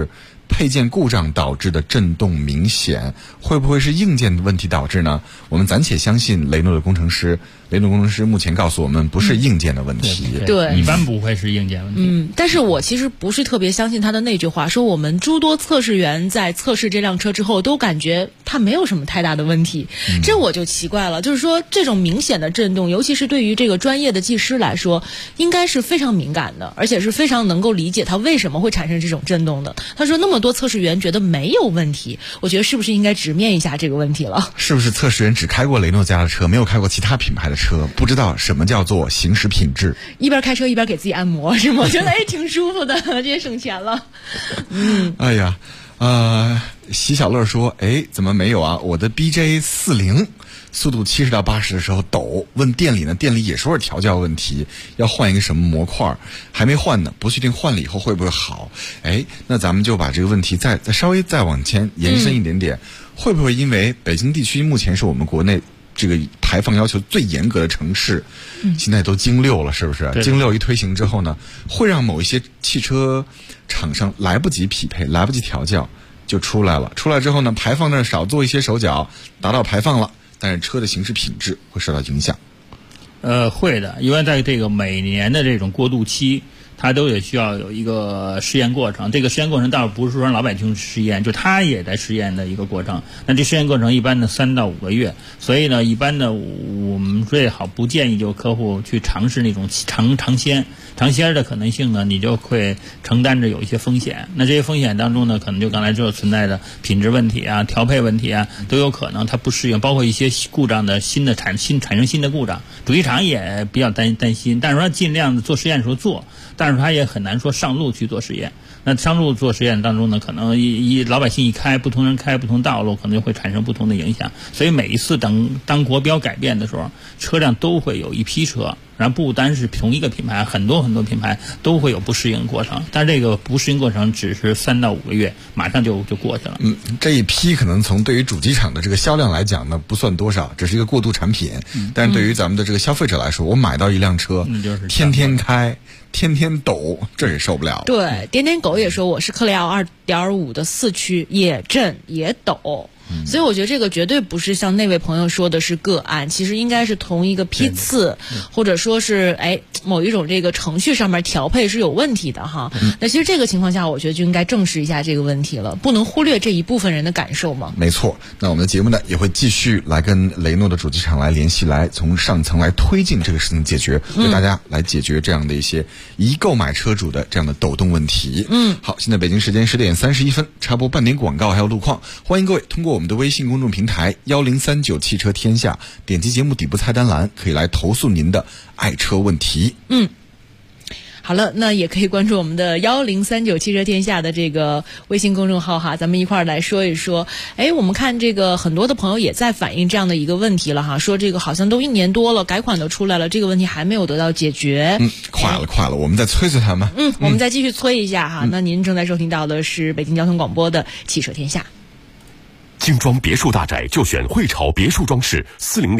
配件故障导致的震动明显，会不会是硬件的问题导致呢？我们暂且相信雷诺的工程师，雷诺工程师目前告诉我们不是硬件的问题， 对， 一般不会是硬件问题。 但是我其实不是特别相信他的那句话，说我们诸多测试员在测试这辆车之后都感觉它没有什么太大的问题，这我就奇怪了。就是说这种明显的震动，尤其是对于这个专业的技师来说，应该是非常敏感的，而且是非常能够理解它为什么会产生这种震动的。他说那么多测试员觉得没有问题，我觉得是不是应该直面一下这个问题了？ 是不是测试员只开过雷诺家的车，没有开过其他品牌的车，不知道什么叫做行驶品质？ 一边开车一边给自己按摩是吗？我觉得挺舒服的，这也省钱了。 哎呀，喜小乐说，怎么没有啊？我的 BJ40速度70到80的时候抖，问店里呢，店里也说是调教问题，要换一个什么模块，还没换呢，不确定换了以后会不会好。那咱们就把这个问题再稍微再往前延伸一点点，会不会因为北京地区目前是我们国内这个排放要求最严格的城市，现在都京6了，是不是？京6一推行之后呢，会让某一些汽车厂商来不及匹配，来不及调教就出来了。出来之后呢，排放那少做一些手脚，达到排放了，但是车的行驶品质会受到影响。 会的，因为在这个每年的这种过渡期，它都得需要有一个试验过程。这个试验过程倒不是说让老百姓试验，就他也在试验的一个过程。那这试验过程一般的3到5个月，所以呢，一般的我们最好不建议就客户去尝试那种尝鲜的可能性呢，你就会承担着有一些风险。那这些风险当中呢，可能就刚才就存在的品质问题啊、调配问题啊，都有可能它不适应，包括一些故障的产生新的故障，主机厂也比较担心，但是说尽量的做实验的时候做。但是他也很难说上路去做实验。那上路做实验当中呢，可能老百姓一开，不同人开不同道路，可能就会产生不同的影响。所以每一次当国标改变的时候，车辆都会有一批车，然后不单是同一个品牌，很多品牌都会有不适应过程。但是这个不适应过程只是3到5个月，马上就过去了。 这一批可能从对于主机厂的这个销量来讲呢，不算多少，只是一个过渡产品。但是对于咱们的这个消费者来说，我买到一辆车，天天开。天天抖，这也受不了。 对，点点狗也说我是克雷奥2.5的4驱，也震也抖。所以我觉得这个绝对不是像那位朋友说的是个案，其实应该是同一个批次，或者说是某一种这个程序上面调配是有问题的哈。那其实这个情况下，我觉得就应该正视一下这个问题了，不能忽略这一部分人的感受嘛。 没错，那我们的节目呢也会继续来跟雷诺的主机厂来联系，来从上层来推进这个事情解决，为大家来解决这样的一些一购买车主的这样的抖动问题。好，现在北京时间10点31分，插播半点广告还有路况，欢迎各位通过我们的微信公众平台1039汽车天下，点击节目底部菜单栏，可以来投诉您的爱车问题。 好了，那也可以关注我们的1039汽车天下的这个微信公众号哈，咱们一块儿来说一说。我们看这个很多的朋友也在反映这样的一个问题了哈，说这个好像都1年多了，改款都出来了，这个问题还没有得到解决。 快了，我们再催他们。 我们再继续催一下哈。那您正在收听到的是北京交通广播的汽车天下。 精装别墅大宅就选汇潮别墅装饰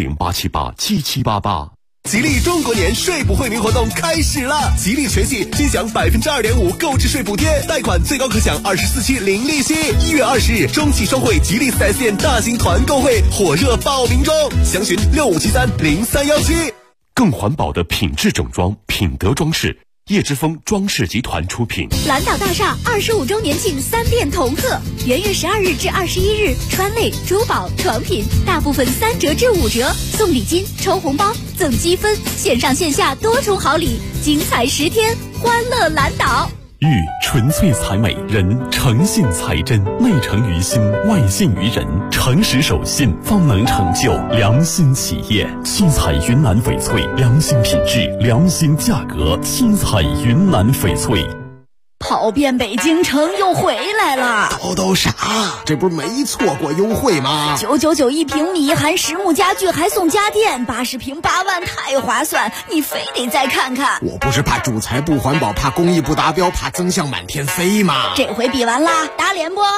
，400-878-7788。 吉利中国年税补惠民活动开始了，吉利全系均享2.5%购置税补贴，贷款最高可享24期零利息。1月20日，中汽双汇吉利4S店大型团购会火热报名中，详询65730317。 更环保的品质整装，品德装饰。叶之峰装饰集团出品。 蓝岛大厦25周年庆3店同贺，元月12日至21日，川内、珠宝、床品大部分3折至5折，送礼金、抽红包、赠积分，线上线下多重好礼，精彩10天，欢乐蓝岛。 玉纯粹才美，人诚信才真，内诚于心，外信于人，诚实守信，方能成就良心企业。七彩云南翡翠，良心品质，良心价格。七彩云南翡翠。 跑遍北京城又回来了， 都啥？这不是没错过优惠吗 ？999一平米，含实木家具还送家电，80平8万，太划算！你非得再看看。 我不是怕主材不环保，怕工艺不达标，怕增项满天飞吗？ 这回比完啦，打脸不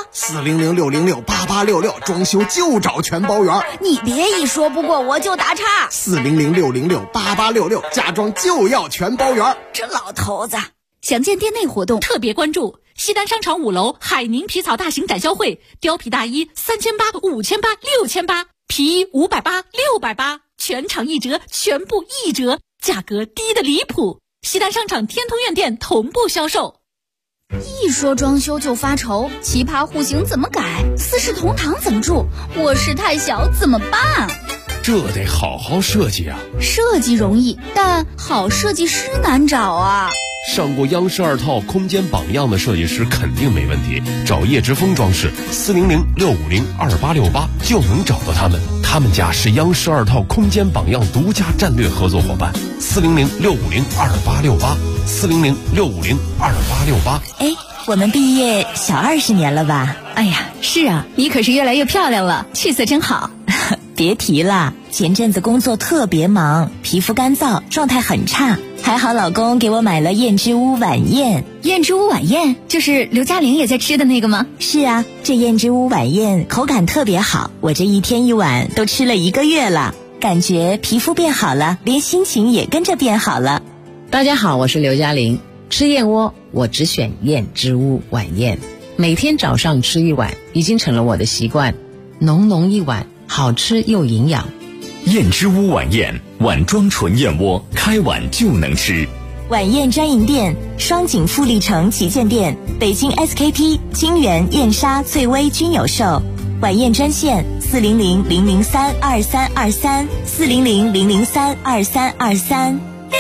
？400-606-8866，装修就找全包圆。 你别一说不过我就打岔。 400-606-8866，家装就要全包圆。 这老头子。详见店内活动，特别关注西单商场5楼海宁皮草大型展销会，貂皮大衣3800、5800、6800，皮衣580、680，全场1折，全部1折，价格低得离谱。西单商场天通苑店同步销售。 一说装修就发愁，奇葩户型怎么改？四世同堂怎么住？卧室太小怎么办？ 这得好好设计啊！ 设计容易，但好设计师难找啊。 上过央视2套空间榜样的设计师肯定没问题，找叶之峰装饰400-650-2868就能找到他们。他们家是央视2套空间榜样独家战略合作伙伴，400-650-2868，400-650-2868。 哎，我们毕业小20年了吧？ 哎呀，是啊，你可是越来越漂亮了，气色真好。 别提了，前阵子工作特别忙，皮肤干燥，状态很差。还好老公给我买了燕之屋晚宴。 燕之屋晚宴就是刘嘉玲也在吃的那个吗？ 是啊，这燕之屋晚宴口感特别好，我这1天1碗都吃了1个月了，感觉皮肤变好了，连心情也跟着变好了。 大家好，我是刘嘉玲。吃燕窝我只选燕之屋晚宴，每天早上吃1碗已经成了我的习惯，浓浓一碗，好吃又营养。 燕之屋晚宴，碗装纯燕窝，开碗就能吃。 晚宴专营店：双井富力城旗舰店、北京 SKP、金源、燕莎、翠微均有售。晚宴专线400-003-2323，400-003-2323。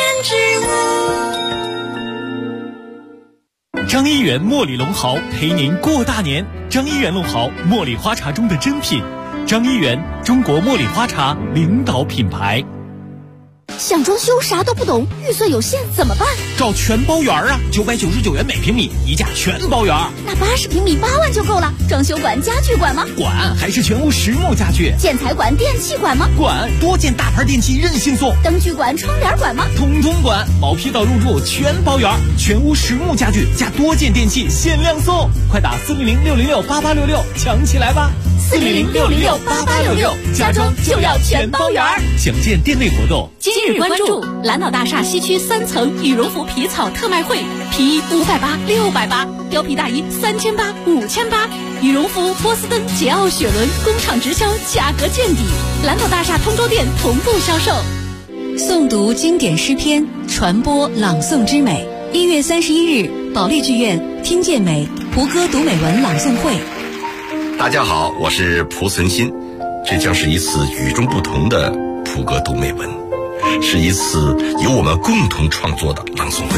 张一元茉莉龙毫陪您过大年。张一元龙毫，茉莉花茶中的珍品。张一元，中国茉莉花茶领导品牌。 想装修啥都不懂，预算有限怎么办？ 找全包园啊，999元每平米，一价全包园。 那80平米8万就够了。装修管、家具管吗？ 管，还是全屋实木家具。 建材管、电器管吗？ 管，多件大牌电器任性送。 灯具管、窗帘管吗？ 通通管，毛坯到入住全包园，全屋实木家具加多件电器限量送，快打400-606-8866抢起来吧！400-606-8866，家装就要全包园。详见店内活动。 今日关注蓝岛大厦西区3层羽绒服皮草特卖会，皮衣580、680，貂皮大衣3800、5800，羽绒服波司登、桀骜雪伦工厂直销，价格见底。蓝岛大厦通州店同步销售。 诵读经典诗篇，传播朗诵之美。1月31日，保利剧院听见美胡歌读美文朗诵会。 大家好，我是蒲存昕，这将是一次与众不同的蒲歌读美文，是一次由我们共同创作的朗诵会。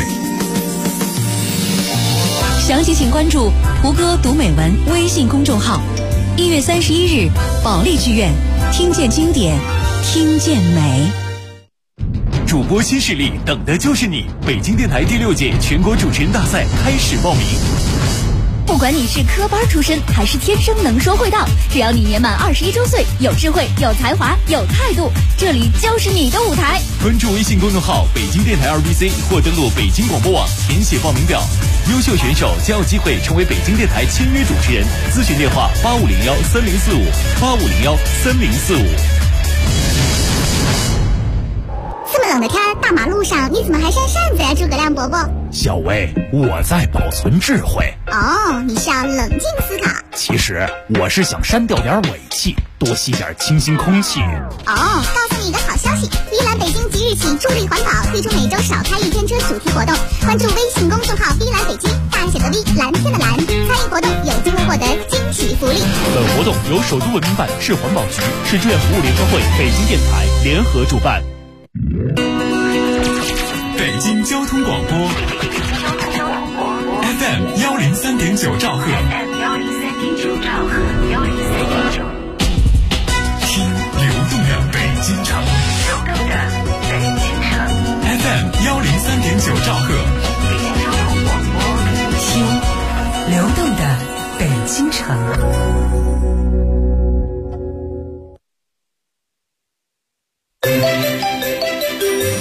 详情请关注胡歌读美文微信公众号。1月31日，保利剧院听见经典，听见美。 主播新势力等的就是你！北京电台第6届全国主持人大赛开始报名。 不管你是科班出身还是天生能说会道，只要你年满21周岁，有智慧、有才华、有态度，这里就是你的舞台。 关注微信公众号北京电台2BC 或登录北京广播网填写报名表，优秀选手将有机会成为北京电台签约主持人。咨询电话8501-3045，8501-3045。 这么冷的天，大马路上你怎么还扇扇子呀，诸葛亮伯伯？ 小薇，我在保存智慧。 哦，你是要冷静思考。 其实我是想删掉点尾气，多吸点清新空气。 哦，告诉你一个好消息，碧蓝北京即日起助力环保，推出每周少开1天车主题活动。关注微信公众号碧蓝北京，大写的 V， 蓝天的蓝，参与活动有机会获得惊喜福利。 本活动由首都文明办、市环保局、市志愿服务联合会、北京电台联合主办。 北京交通广播 FM 103.9兆赫，听流动的北京城，FM 103.9兆赫， 听流动的北京城。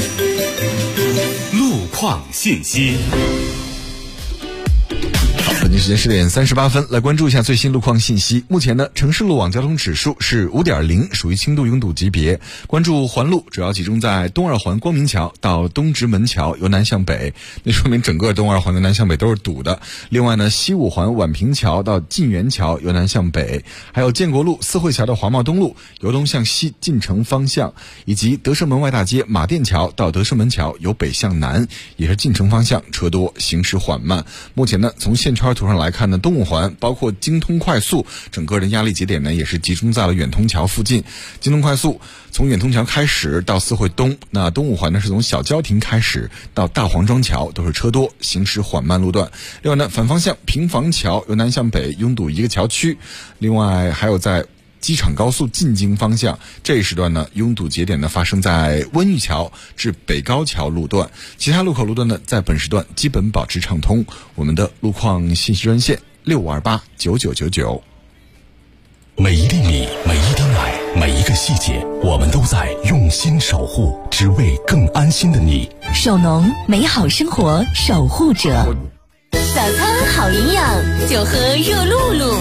路况信息。 北京时间10点38分，来关注一下最新路况信息。目前呢，城市路网交通指数是5.0，属于轻度拥堵级别。关注环路，主要集中在东二环光明桥到东直门桥由南向北，那说明整个东二环的南向北都是堵的。另外呢，西五环宛平桥到晋源桥由南向北，还有建国路四惠桥到华贸东路由东向西进城方向，以及德胜门外大街马甸桥到德胜门桥由北向南，也是进城方向车多，行驶缓慢。目前呢，从线圈图上来看呢，东五环包括京通快速整个的压力节点呢也是集中在了远通桥附近。京通快速从远通桥开始到四惠东，那东五环呢是从小郊亭开始到大黄庄桥都是车多，行驶缓慢路段。另外呢，反方向平房桥由南向北拥堵一个桥区，另外还有在机场高速进京方向这一时段呢，拥堵节点呢发生在温榆桥至北高桥路段，其他路口路段呢在本时段基本保持畅通。我们的路况信息专线65289999。 每一粒米，每一滴奶，每一个细节，我们都在用心守护，只为更安心的你。 手农，美好生活守护者。 早餐好营养，就喝热露露。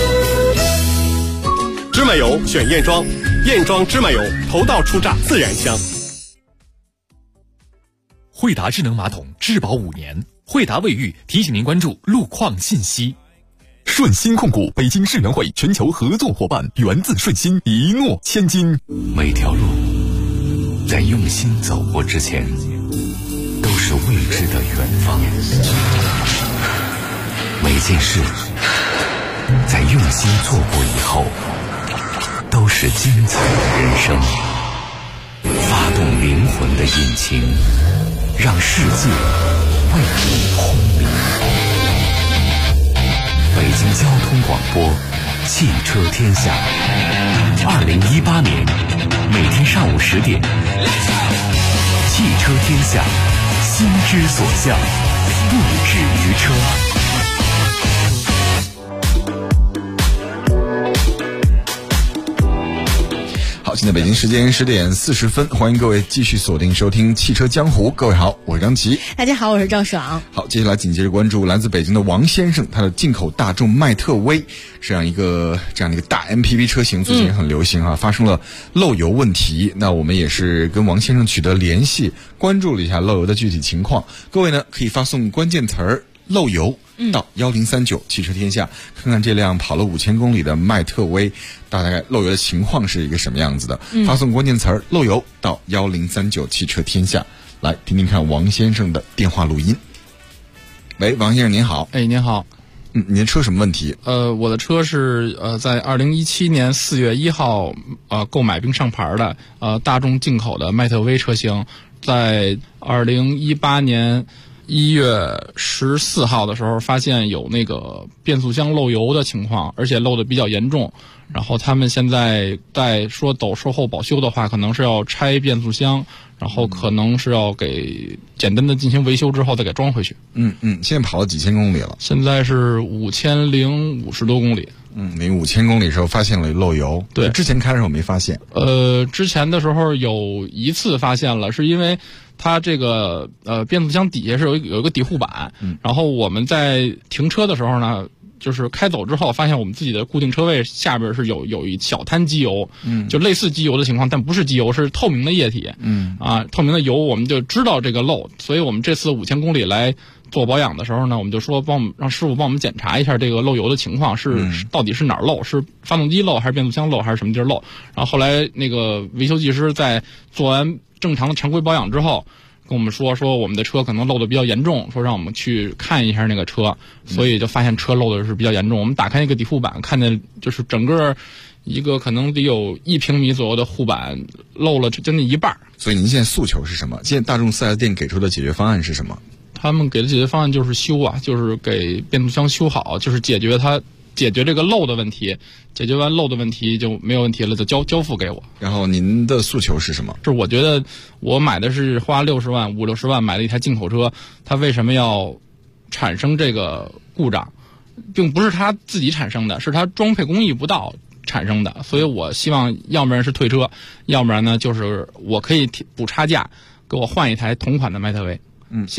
芝麻油选燕庄，燕庄芝麻油头道出榨，自然香。 惠达智能马桶质保5年，惠达卫浴提醒您关注路况信息。顺鑫控股北京世园会全球合作伙伴，源自顺鑫，一诺千金。 每条路在用心走过之前，都是未知的远方。每件事在用心做过以后，都是精彩的人生。发动灵魂的引擎，让世界为你轰鸣。北京交通广播，汽车天下。2018年每天上午10点，汽车天下，心之所向，不止于车。 现在北京时间10点40分，欢迎各位继续锁定收听汽车江湖。各位好，我是张琪。 大家好，我是赵爽。 好，接下来紧接着关注来自北京的王先生，他的进口大众迈特威这样一个大 MPV 车型，最近也很流行发生了漏油问题。那我们也是跟王先生取得联系，关注了一下漏油的具体情况。各位呢可以发送关键词儿漏油到1039汽车天下，看看这辆跑了5000公里的迈特威大概漏油的情况是一个什么样子的。发送关键词漏油到1039汽车天下，来听听看王先生的电话录音。喂，王先生您好。 您好。 您的车什么问题？ 我的车是在2017年4月1号购买并上牌的大众进口的迈特威车型，在2018年1月14号的时候发现有那个变速箱漏油的情况，而且漏得比较严重。然后他们现在在说走售后保修的话，可能是要拆变速箱，然后可能是要给简单的进行维修之后再给装回去。 现在跑了几千公里了？ 现在是5050多公里。 你5000公里的时候发现了漏油？ 对， 之前开的时候没发现。 之前的时候有一次发现了，是因为它这个变速箱底下是有一个底护板，然后我们在停车的时候呢，就是开走之后发现我们自己的固定车位下边是有一小滩机油，就类似机油的情况，但不是机油，是透明的液体，透明的油，我们就知道这个漏，所以我们这次5000公里来做保养的时候呢，我们就说让师傅帮我们检查一下这个漏油的情况到底是哪儿漏，是发动机漏还是变速箱漏还是什么地儿漏。然后后来那个维修技师在做完正常的常规保养之后跟我们说我们的车可能漏的比较严重，说让我们去看一下那个车，所以就发现车漏的是比较严重。我们打开那个底护板，看见就是整个一个可能得有1平米左右的护板漏了将近一半。 所以您现在诉求是什么？现在大众 4S 店给出的解决方案是什么？ 他们给的解决方案就是修就是给变速箱修好，就是解决这个漏的问题，解决完漏的问题就没有问题了，就交付给我。 然后您的诉求是什么？ 是我觉得我买的是花50-60万买了一台进口车，它为什么要产生这个故障，并不是它自己产生的，是它装配工艺不到产生的。所以我希望要不然是退车，要不然呢就是我可以补差价给我换一台同款的迈特威新车。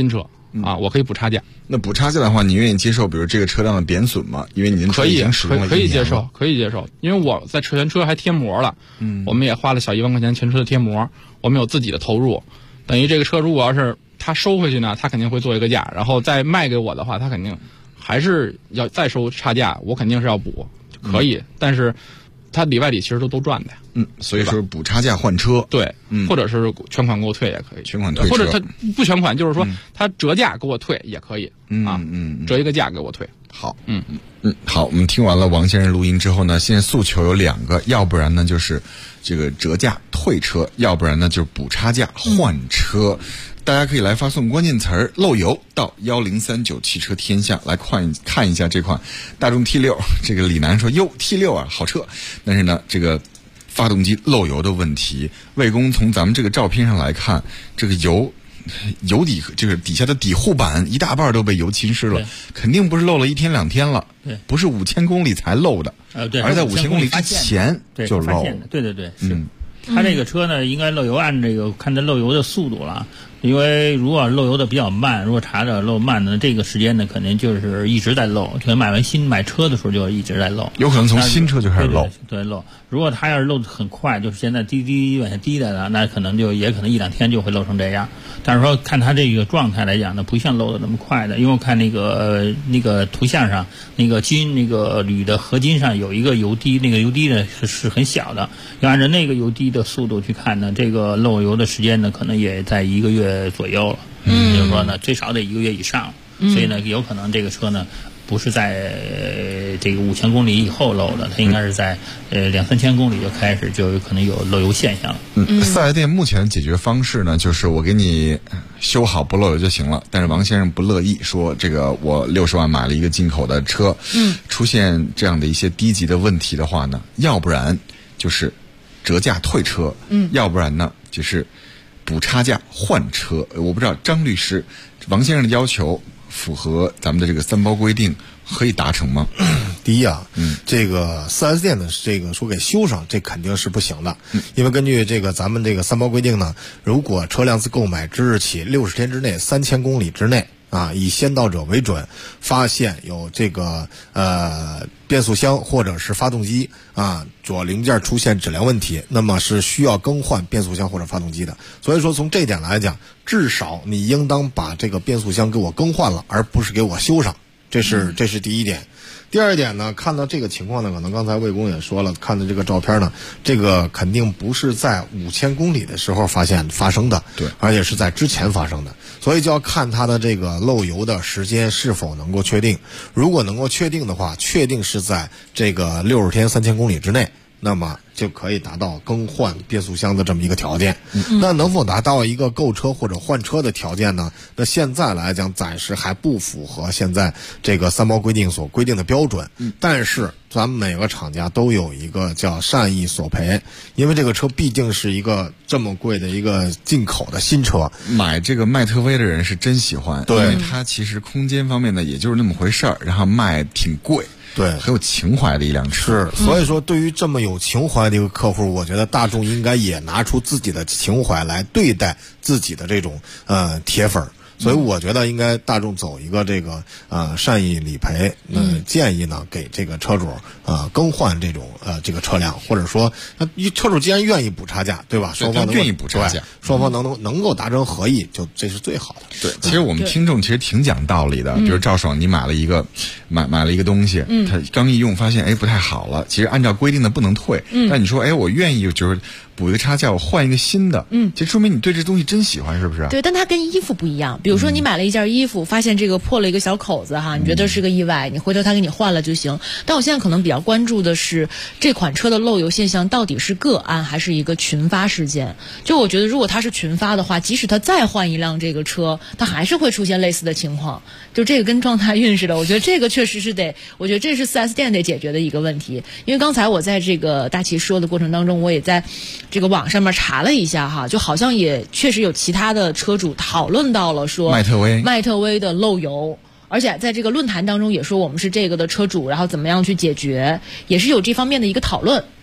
我可以补差价。 那补差价的话，你愿意接受比如这个车辆的贬损吗？因为您可以可以接受，可以接受。因为我在全车还贴膜了，我们也花了小1万块钱全车的贴膜，我们有自己的投入，等于这个车如果要是他收回去呢，他肯定会做一个价，然后再卖给我的话，他肯定还是要再收差价，我肯定是要补，可以，但是他里外里其实都赚的。 所以说补差价换车， 对，或者是全款给我退也可以， 全款退车， 或者他不全款，就是说他折价给我退也可以，折一个价给我退。 好，好，我们听完了王先生录音之后呢，现在诉求有2个，要不然呢就是这个折价退车，要不然呢就是补差价换车。大家可以来发送关键词儿漏油到1039汽车天下来看一下这款大众 T6。这个李楠说哟 T6 啊好车，但是呢这个发动机漏油的问题，魏工从咱们这个照片上来看，这个油底这个底下的底护板一大半都被油侵蚀了，肯定不是漏了1天2天了， 对， 不是5000公里才漏的， 对， 而在5000公里之前就漏了， 对，是。它这个车呢，应该漏油按这个看它漏油的速度了，因为如果漏油的比较慢，如果查着漏慢的，这个时间呢，肯定就是一直在漏，可能买车的时候就一直在漏， 有可能从新车就开始漏， 对漏。如果它要是漏得很快，就是现在滴往下滴的了，那可能也可能1-2天就会漏成这样。但是说看它这个状态来讲呢，不像漏的那么快的，因为我看那个图像上那个铝的合金上有一个油滴，那个油滴呢是很小的，要按照那个油滴的速度去看呢，这个漏油的时间呢可能也在1个月左右了，就是说呢最少得1个月以上，所以呢有可能这个车呢不是在这个5000公里以后漏的，它应该是在2-3千公里就开始就有可能有漏油现象了。 4S店目前的解决方式呢，就是我给你修好不漏油就行了。但是王先生不乐意，说这个我60万买了一个进口的车，出现这样的一些低级的问题的话呢，要不然就是折价退车，要不然呢就是补差价换车。我不知道张律师，王先生的要求符合咱们的这个3包规定，可以达成吗？ 第一啊，这个4S店的这个说给修上，这肯定是不行的，因为根据这个咱们这个3包规定呢，如果车辆自购买之日起60天之内3000公里之内啊，以先到者为准，发现有这个变速箱或者是发动机啊主要零件出现质量问题，那么是需要更换变速箱或者发动机的。所以说从这点来讲，至少你应当把这个变速箱给我更换了，而不是给我修上，这是第一点。第二点呢，看到这个情况呢，可能刚才魏工也说了，看的这个照片呢，这个肯定不是在5000公里的时候发生的，对，而且是在之前发生的，所以就要看它的这个漏油的时间是否能够确定。如果能够确定的话，确定是在这个60天3000公里之内，那么就可以达到更换变速箱的这么一个条件。那能否达到一个购车或者换车的条件呢？那现在来讲暂时还不符合现在这个3包规定所规定的标准。但是咱们每个厂家都有一个叫善意索赔，因为这个车毕竟是一个这么贵的一个进口的新车， 买这个迈特威的人是真喜欢， 对， 因为它其实空间方面呢也就是那么回事儿，然后卖挺贵， 对， 很有情怀的一辆车。 是，所以说对于这么有情怀的一个客户，我觉得大众应该也拿出自己的情怀来对待自己的这种铁粉。所以我觉得应该大众走一个这个善意理赔，建议呢给这个车主更换这种这个车辆，或者说车主既然愿意补差价，对吧？双方愿意补差价， 双方能够达成合意，就这是最好的。 对，其实我们听众其实挺讲道理的，比如赵爽，你买了一个东西，他刚一用发现不太好了，其实按照规定的不能退，但你说我愿意就是补一个差价，我换一个新的，这说明你对这东西真喜欢，是不是？ 对，但它跟衣服不一样。比如说你买了一件衣服，发现这个破了一个小口子哈，你觉得是个意外，你回头他给你换了就行。但我现在可能比较关注的是这款车的漏油现象到底是个案还是一个群发事件。就我觉得如果它是群发的话，即使他再换一辆这个车，它还是会出现类似的情况。就这个跟状态运似的，我觉得这个确实是我觉得这是 4S 店得解决的一个问题。因为刚才我在这个大齐说的过程当中，我也在这个网上面查了一下哈，就好像也确实有其他的车主讨论到了说迈特威的漏油，而且在这个论坛当中也说我们是这个的车主，然后怎么样去解决，也是有这方面的一个讨论。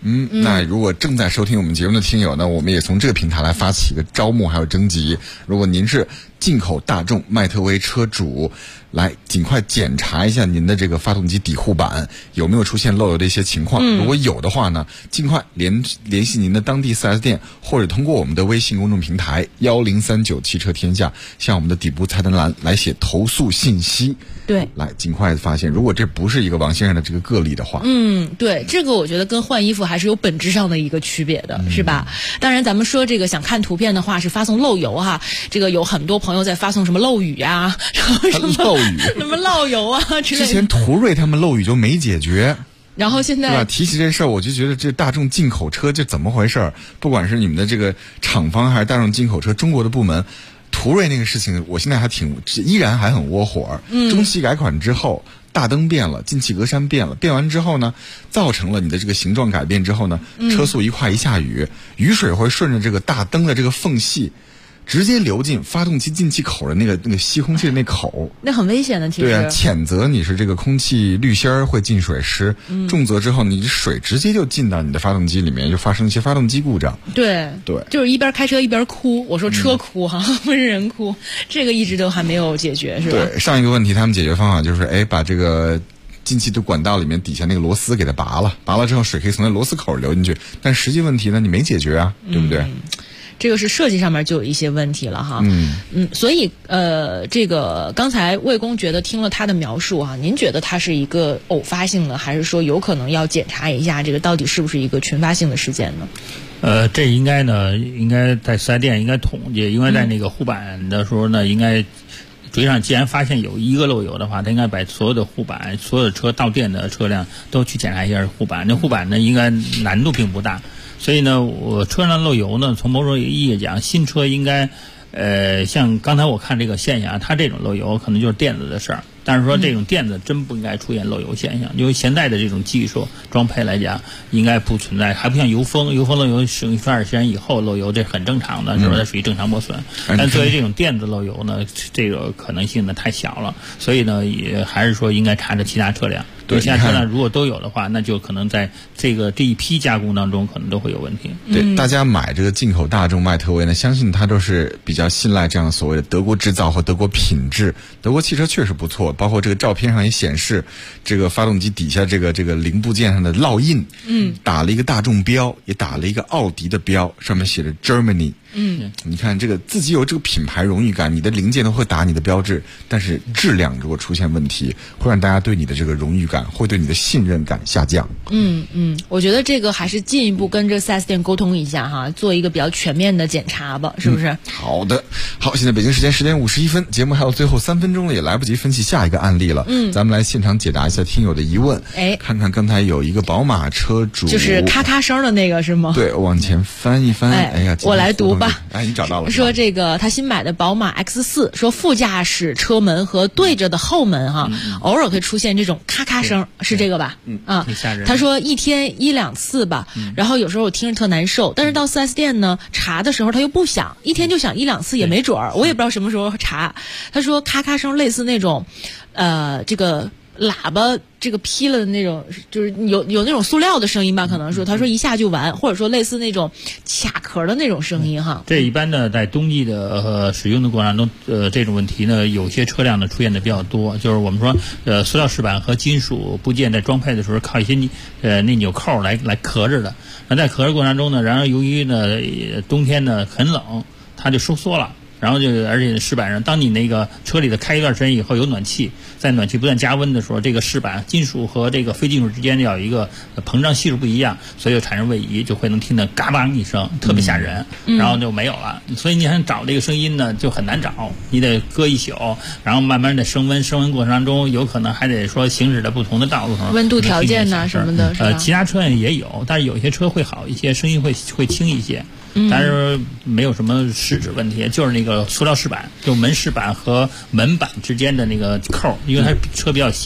那如果正在收听我们节目的听友呢，我们也从这个平台来发起一个招募还有征集。如果您是进口大众迈特威车主，来尽快检查一下您的这个发动机底护板有没有出现漏油的一些情况。如果有的话呢，尽快联系您的当地 4S 店，或者通过我们的微信公众平台1039汽车天下，向我们的底部菜单栏来写投诉信息。 对， 来尽快发现，如果这不是一个王先生的这个个例的话， 对，这个我觉得跟换衣服还是有本质上的一个区别的，是吧？当然，咱们说这个想看图片的话，是发送漏油哈，这个有很多朋友在发送什么漏雨啊，然后什么漏雨、 什么漏油啊之类的。 之前途锐他们漏雨就没解决。 然后现在对吧？提起这事儿，我就觉得这大众进口车这怎么回事儿？不管是你们的这个厂方还是大众进口车中国的部门，途锐那个事情，我现在依然还很窝火。中期改款之后，大灯变了，进气格栅变了，变完之后呢，造成了你的这个形状改变之后呢，车速一快一下雨，雨水会顺着这个大灯的这个缝隙，直接流进发动机进气口的那个吸空气的那口， 那很危险的。其实对啊，浅则你是这个空气滤芯儿会进水湿，重则之后你水直接就进到你的发动机里面，就发生一些发动机故障。 对，就是一边开车一边哭。我说车哭哈，不是人哭，这个一直都还没有解决，是吧？ 对，上一个问题他们解决方法就是把这个进气的管道里面底下那个螺丝给它拔了之后水可以从那螺丝口流进去，但实际问题呢你没解决啊，对不对？ 这个是设计上面就有一些问题了哈。所以这个刚才魏工觉得听了他的描述哈，您觉得它是一个偶发性的，还是说有可能要检查一下这个到底是不是一个群发性的事件呢？ 这应该在4S店应该统计，因为在那个护板的时候呢，应该实际上既然发现有一个漏油的话，他应该把所有的护板、所有的车到店的车辆都去检查一下护板。那护板呢，应该难度并不大。所以呢，我车上漏油呢，从某种意义讲，新车应该，像刚才我看这个现象，它这种漏油可能就是电子的事儿。但是说这种电子真不应该出现漏油现象，因为现在的这种技术装配来讲，应该不存在，还不像油封漏油使用12时间以后漏油，这很正常的，是吧？它属于正常磨损。但作为这种电子漏油呢，这个可能性呢太小了，所以呢，也还是说应该查着其他车辆。对，其他车辆如果都有的话，那就可能在这一批加工当中可能都会有问题。 对，大家买这个进口大众迈特威呢，相信它都是比较信赖这样所谓的德国制造和德国品质。德国汽车确实不错，包括这个照片上也显示，这个发动机底下这个零部件上的烙印，打了一个大众标，也打了一个奥迪的标，上面写着 Germany。你看这个自己有这个品牌荣誉感，你的零件都会打你的标志，但是质量如果出现问题，会让大家对你的这个荣誉感，会对你的信任感下降。 我觉得这个还是进一步跟这 4S 店沟通一下哈，做一个比较全面的检查吧，是不是？ 好的，好，现在北京时间10点51分，节目还有最后3分钟了，也来不及分析下一个案例了。咱们来现场解答一下听友的疑问。看看刚才有一个宝马车主， 就是咔咔声的那个是吗？ 对，往前翻一翻。哎呀， 我来读吧。 你找到了。 说这个他新买的宝马 X4， 说副驾驶车门和对着的后门哈，偶尔会出现这种咔咔声，是这个吧？他说1天1-2次吧，然后有时候我听着特难受，但是到 4S 店呢查的时候他又不响，1天就响1-2次也没准儿，我也不知道什么时候查。他说咔咔声类似那种，这个喇叭这个劈了的那种，就是有那种塑料的声音吧，可能说他说一下就完，或者说类似那种卡壳的那种声音哈。 这一般呢，在冬季的使用的过程中，这种问题呢，有些车辆呢出现的比较多，就是我们说塑料饰板和金属部件在装配的时候靠一些那纽扣来壳着的。那在壳着过程中呢，然后由于呢冬天呢很冷，它就收缩了。然后而且饰板上，当你那个车里的开一段时间以后有暖气，在暖气不断加温的时候，这个饰板金属和这个非金属之间要有一个膨胀系数不一样，所以就产生位移，就会能听到嘎邦一声，特别吓人，然后就没有了。所以你想找这个声音呢，就很难找，你得搁一宿，然后慢慢的升温过程当中，有可能还得说行驶的不同的道路上， 温度条件呐什么的，是吧？ 其他车也有，但是有些车会好一些，声音会轻一些。但是没有什么实质问题，就是那个塑料饰板，就门饰板和门板之间的那个扣，因为它车比较新，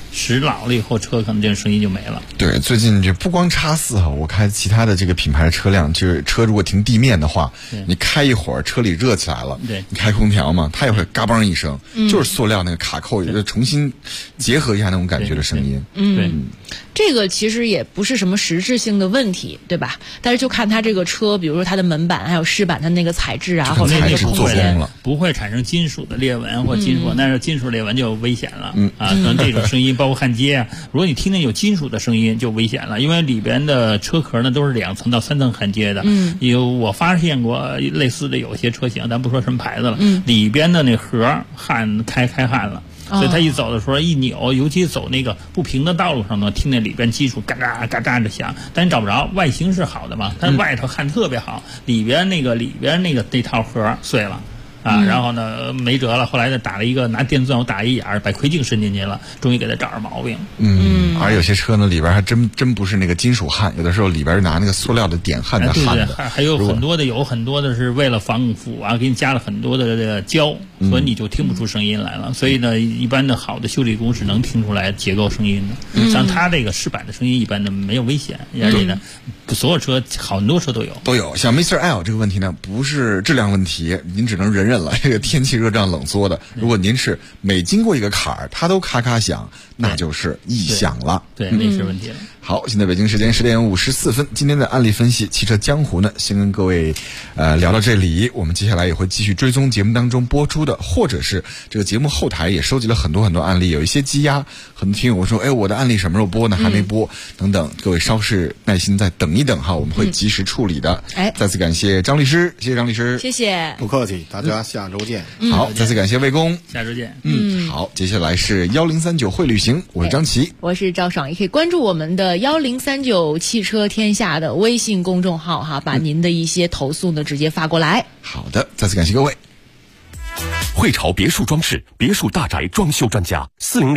时老了以后，车可能这个声音就没了。 对，最近就不光X4哈，我开其他的这个品牌的车辆，就是车如果停地面的话，你开一会儿车里热起来了， 对， 你开空调嘛，它也会嘎嘣一声，就是塑料那个卡扣，也就重新结合一下那种感觉的声音。 对， 这个其实也不是什么实质性的问题，对吧？但是就看它这个车，比如说它的门板还有饰板的那个材质啊，或者那个空间， 不会产生金属的裂纹或金属，但是金属裂纹就危险了。可能这种声音包括焊接啊，如果你听见有金属的声音就危险了，因为里边的车壳呢都是2层到3层焊接的。我发现过类似的有些车型，咱不说什么牌子了，里边的那盒焊开焊了。所以他一走的时候一扭，尤其走那个不平的道路上呢，听见里边金属嘎喳嘎喳的响，但你找不着。外形是好的嘛，但外头焊特别好，里边那那套盒碎了。然后呢没辙了，后来呢打了一个拿电钻我打一眼儿，把窥镜伸进去了，终于给他找着毛病。 而有些车呢里边还真不是那个金属焊，有的时候里边拿那个塑料的点焊的焊的。 对，还有很多的是为了防腐啊，给你加了很多的这个胶，所以你就听不出声音来了。所以呢，一般的好的修理工是能听出来结构声音的。像它这个饰板的声音一般的没有危险，而且呢，所有车很多车都有。 像 Mr. L 这个问题呢，不是质量问题，您只能忍忍了。这个天气热胀冷缩的，如果您是每经过一个坎儿，它都咔咔响，那就是异响了。 对，那是问题了。 好，现在北京时间10点54分，今天的案例分析汽车江湖呢，先跟各位聊到这里。我们接下来也会继续追踪节目当中播出的，或者是这个节目后台也收集了很多案例，有一些积压，很多听友说，我的案例什么时候播呢？还没播，等等，各位稍事耐心再等一等哈，我们会及时处理的。再次感谢张律师，谢谢张律师， 谢谢， 不客气，大家下周见。 好，再次感谢魏工， 下周见。 好，接下来是1039会旅行，我是张琪， 我是赵爽，也可以关注我们的1039汽车天下的微信公众号哈，把您的一些投诉呢直接发过来。 好的，再次感谢各位。 汇潮别墅装饰，别墅大宅装修专家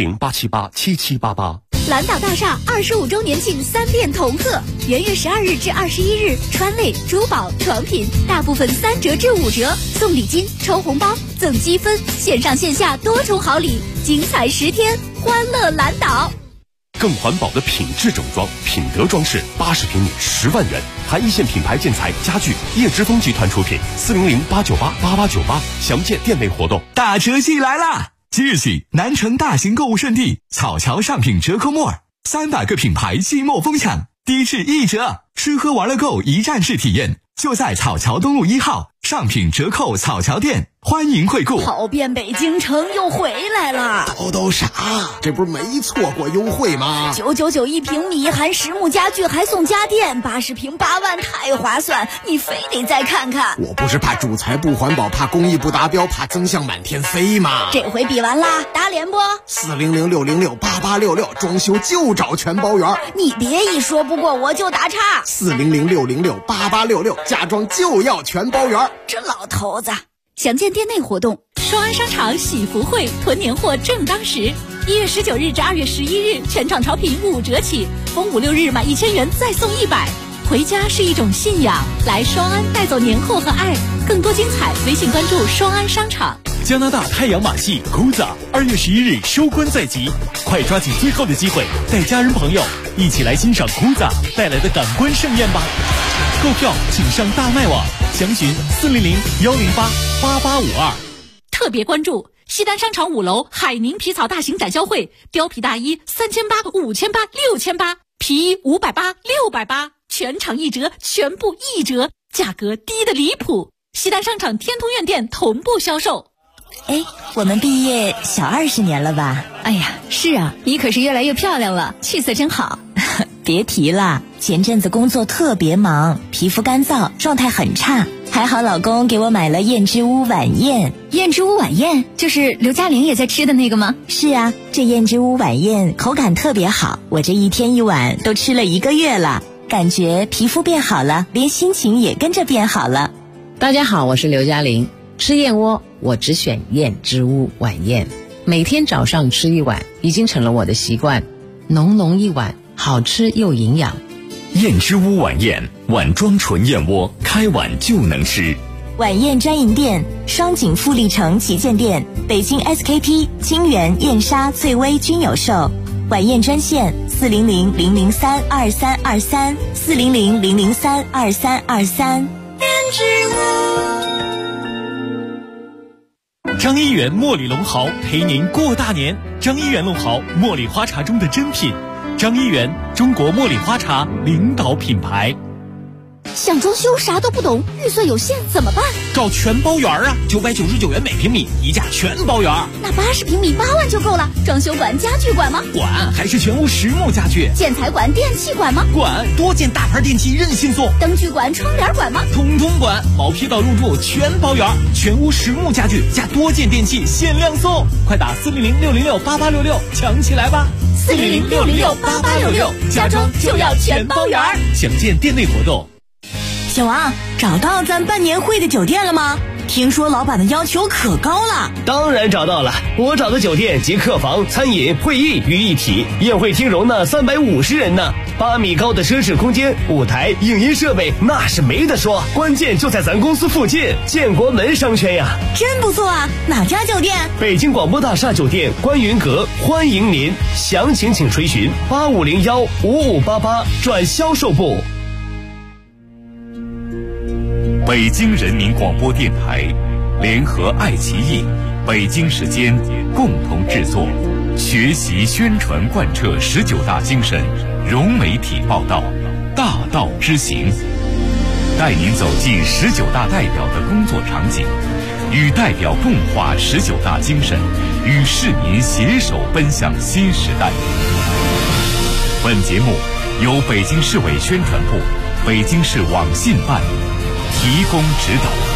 ，400-878-7788。 蓝岛大厦25周年庆3店同贺，元月12日至21日，川类、珠宝、床品大部分3折至5折，送礼金、抽红包、赠积分，线上线下多重好礼，精彩10天，欢乐蓝岛。 更环保的品质整装，品德装饰，80平米10万元，含一线品牌建材家具，叶之峰集团出品，400-898-8898，详见店内活动。 大车季来啦！即日起，南城大型购物圣地草桥上品折扣末，300个品牌季末疯抢，低至1折，吃喝玩乐购一站式体验，就在草桥东路1号上品折扣草桥店，欢迎惠顾。 跑遍北京城又回来了， 都啥？这不是没错过优惠吗 ？999一平米，含实木家具还送家电，80平8万，太划算！你非得再看看。 我不是怕主材不环保，怕工艺不达标，怕增项满天飞吗？ 这回比完啦，打脸不 ？400-606-8866，装修就找全包圆。 你别一说不过我就打岔。 400-606-8866，家装就要全包圆。 这老头子。详见店内活动，双安商场喜福会囤年货正当时，1月19日至2月11日，全场潮品5折起，逢5、6日满1000元再送100。回家是一种信仰，来双安带走年货和爱。更多精彩，微信关注双安商场。 加拿大太阳马戏 Kuza 2月11日收官在即，快抓紧最后的机会，带家人朋友一起来欣赏 Kuza 带来的感官盛宴吧！购票请上大麦网，详询400-108-8852。 特别关注西单商场5楼海宁皮草大型展销会，貂皮大衣3800、5800、6800，皮衣580、680，全场1折，全部1折，价格低得离谱。西单商场天通苑店同步销售。 我们毕业小20年了吧？ 哎呀，是啊，你可是越来越漂亮了，气色真好。 别提了，前阵子工作特别忙，皮肤干燥，状态很差。还好老公给我买了燕之屋晚宴。 燕之屋晚宴就是刘嘉玲也在吃的那个吗？ 是啊，这燕之屋晚宴口感特别好，我这1天1碗都吃了1个月了，感觉皮肤变好了，连心情也跟着变好了。 大家好，我是刘嘉玲。吃燕窝，我只选燕之屋晚宴，每天早上吃1碗，已经成了我的习惯。浓浓1碗，好吃又营养。 燕之屋晚宴，碗装纯燕窝，开碗就能吃。 晚宴专营店：双井富力城旗舰店、北京 SKP、金源、燕莎、翠微均有售。 晚宴专线400-003-2323，400-003-2323。 张一元茉莉龙毫陪您过大年。张一元龙毫，茉莉花茶中的珍品。张一元，中国茉莉花茶领导品牌。 想装修啥都不懂，预算有限怎么办？ 找全包园啊，999元每平米，一价全包园。 那80平米8万就够了。装修管、家具管吗？ 管，还是全屋实木家具。 建材管、电器管吗？ 管，多件大牌电器任性送。 灯具管、窗帘管吗？ 统统管，毛坯到入住全包园，全屋实木家具加多件电器限量送，快打400-606-8866抢起来吧 ！400-606-8866，家装就要全包园。 详见店内活动。 小王，找到咱办年会的酒店了吗？听说老板的要求可高了。 当然找到了，我找的酒店集客房、餐饮、会议于一体，宴会厅容纳350人呢，8米高的奢侈空间，舞台、影音设备那是没得说，关键就在咱公司附近，建国门商圈呀。 真不错啊，哪家酒店？ 北京广播大厦酒店观云阁，欢迎您，详情请垂询8501-5588转销售部。 北京人民广播电台联合爱奇艺、北京时间共同制作，学习宣传贯彻19大精神，融媒体报道，大道之行，带您走进19大代表的工作场景，与代表共话19大精神，与市民携手奔向新时代。本节目由北京市委宣传部、北京市网信办提供指导。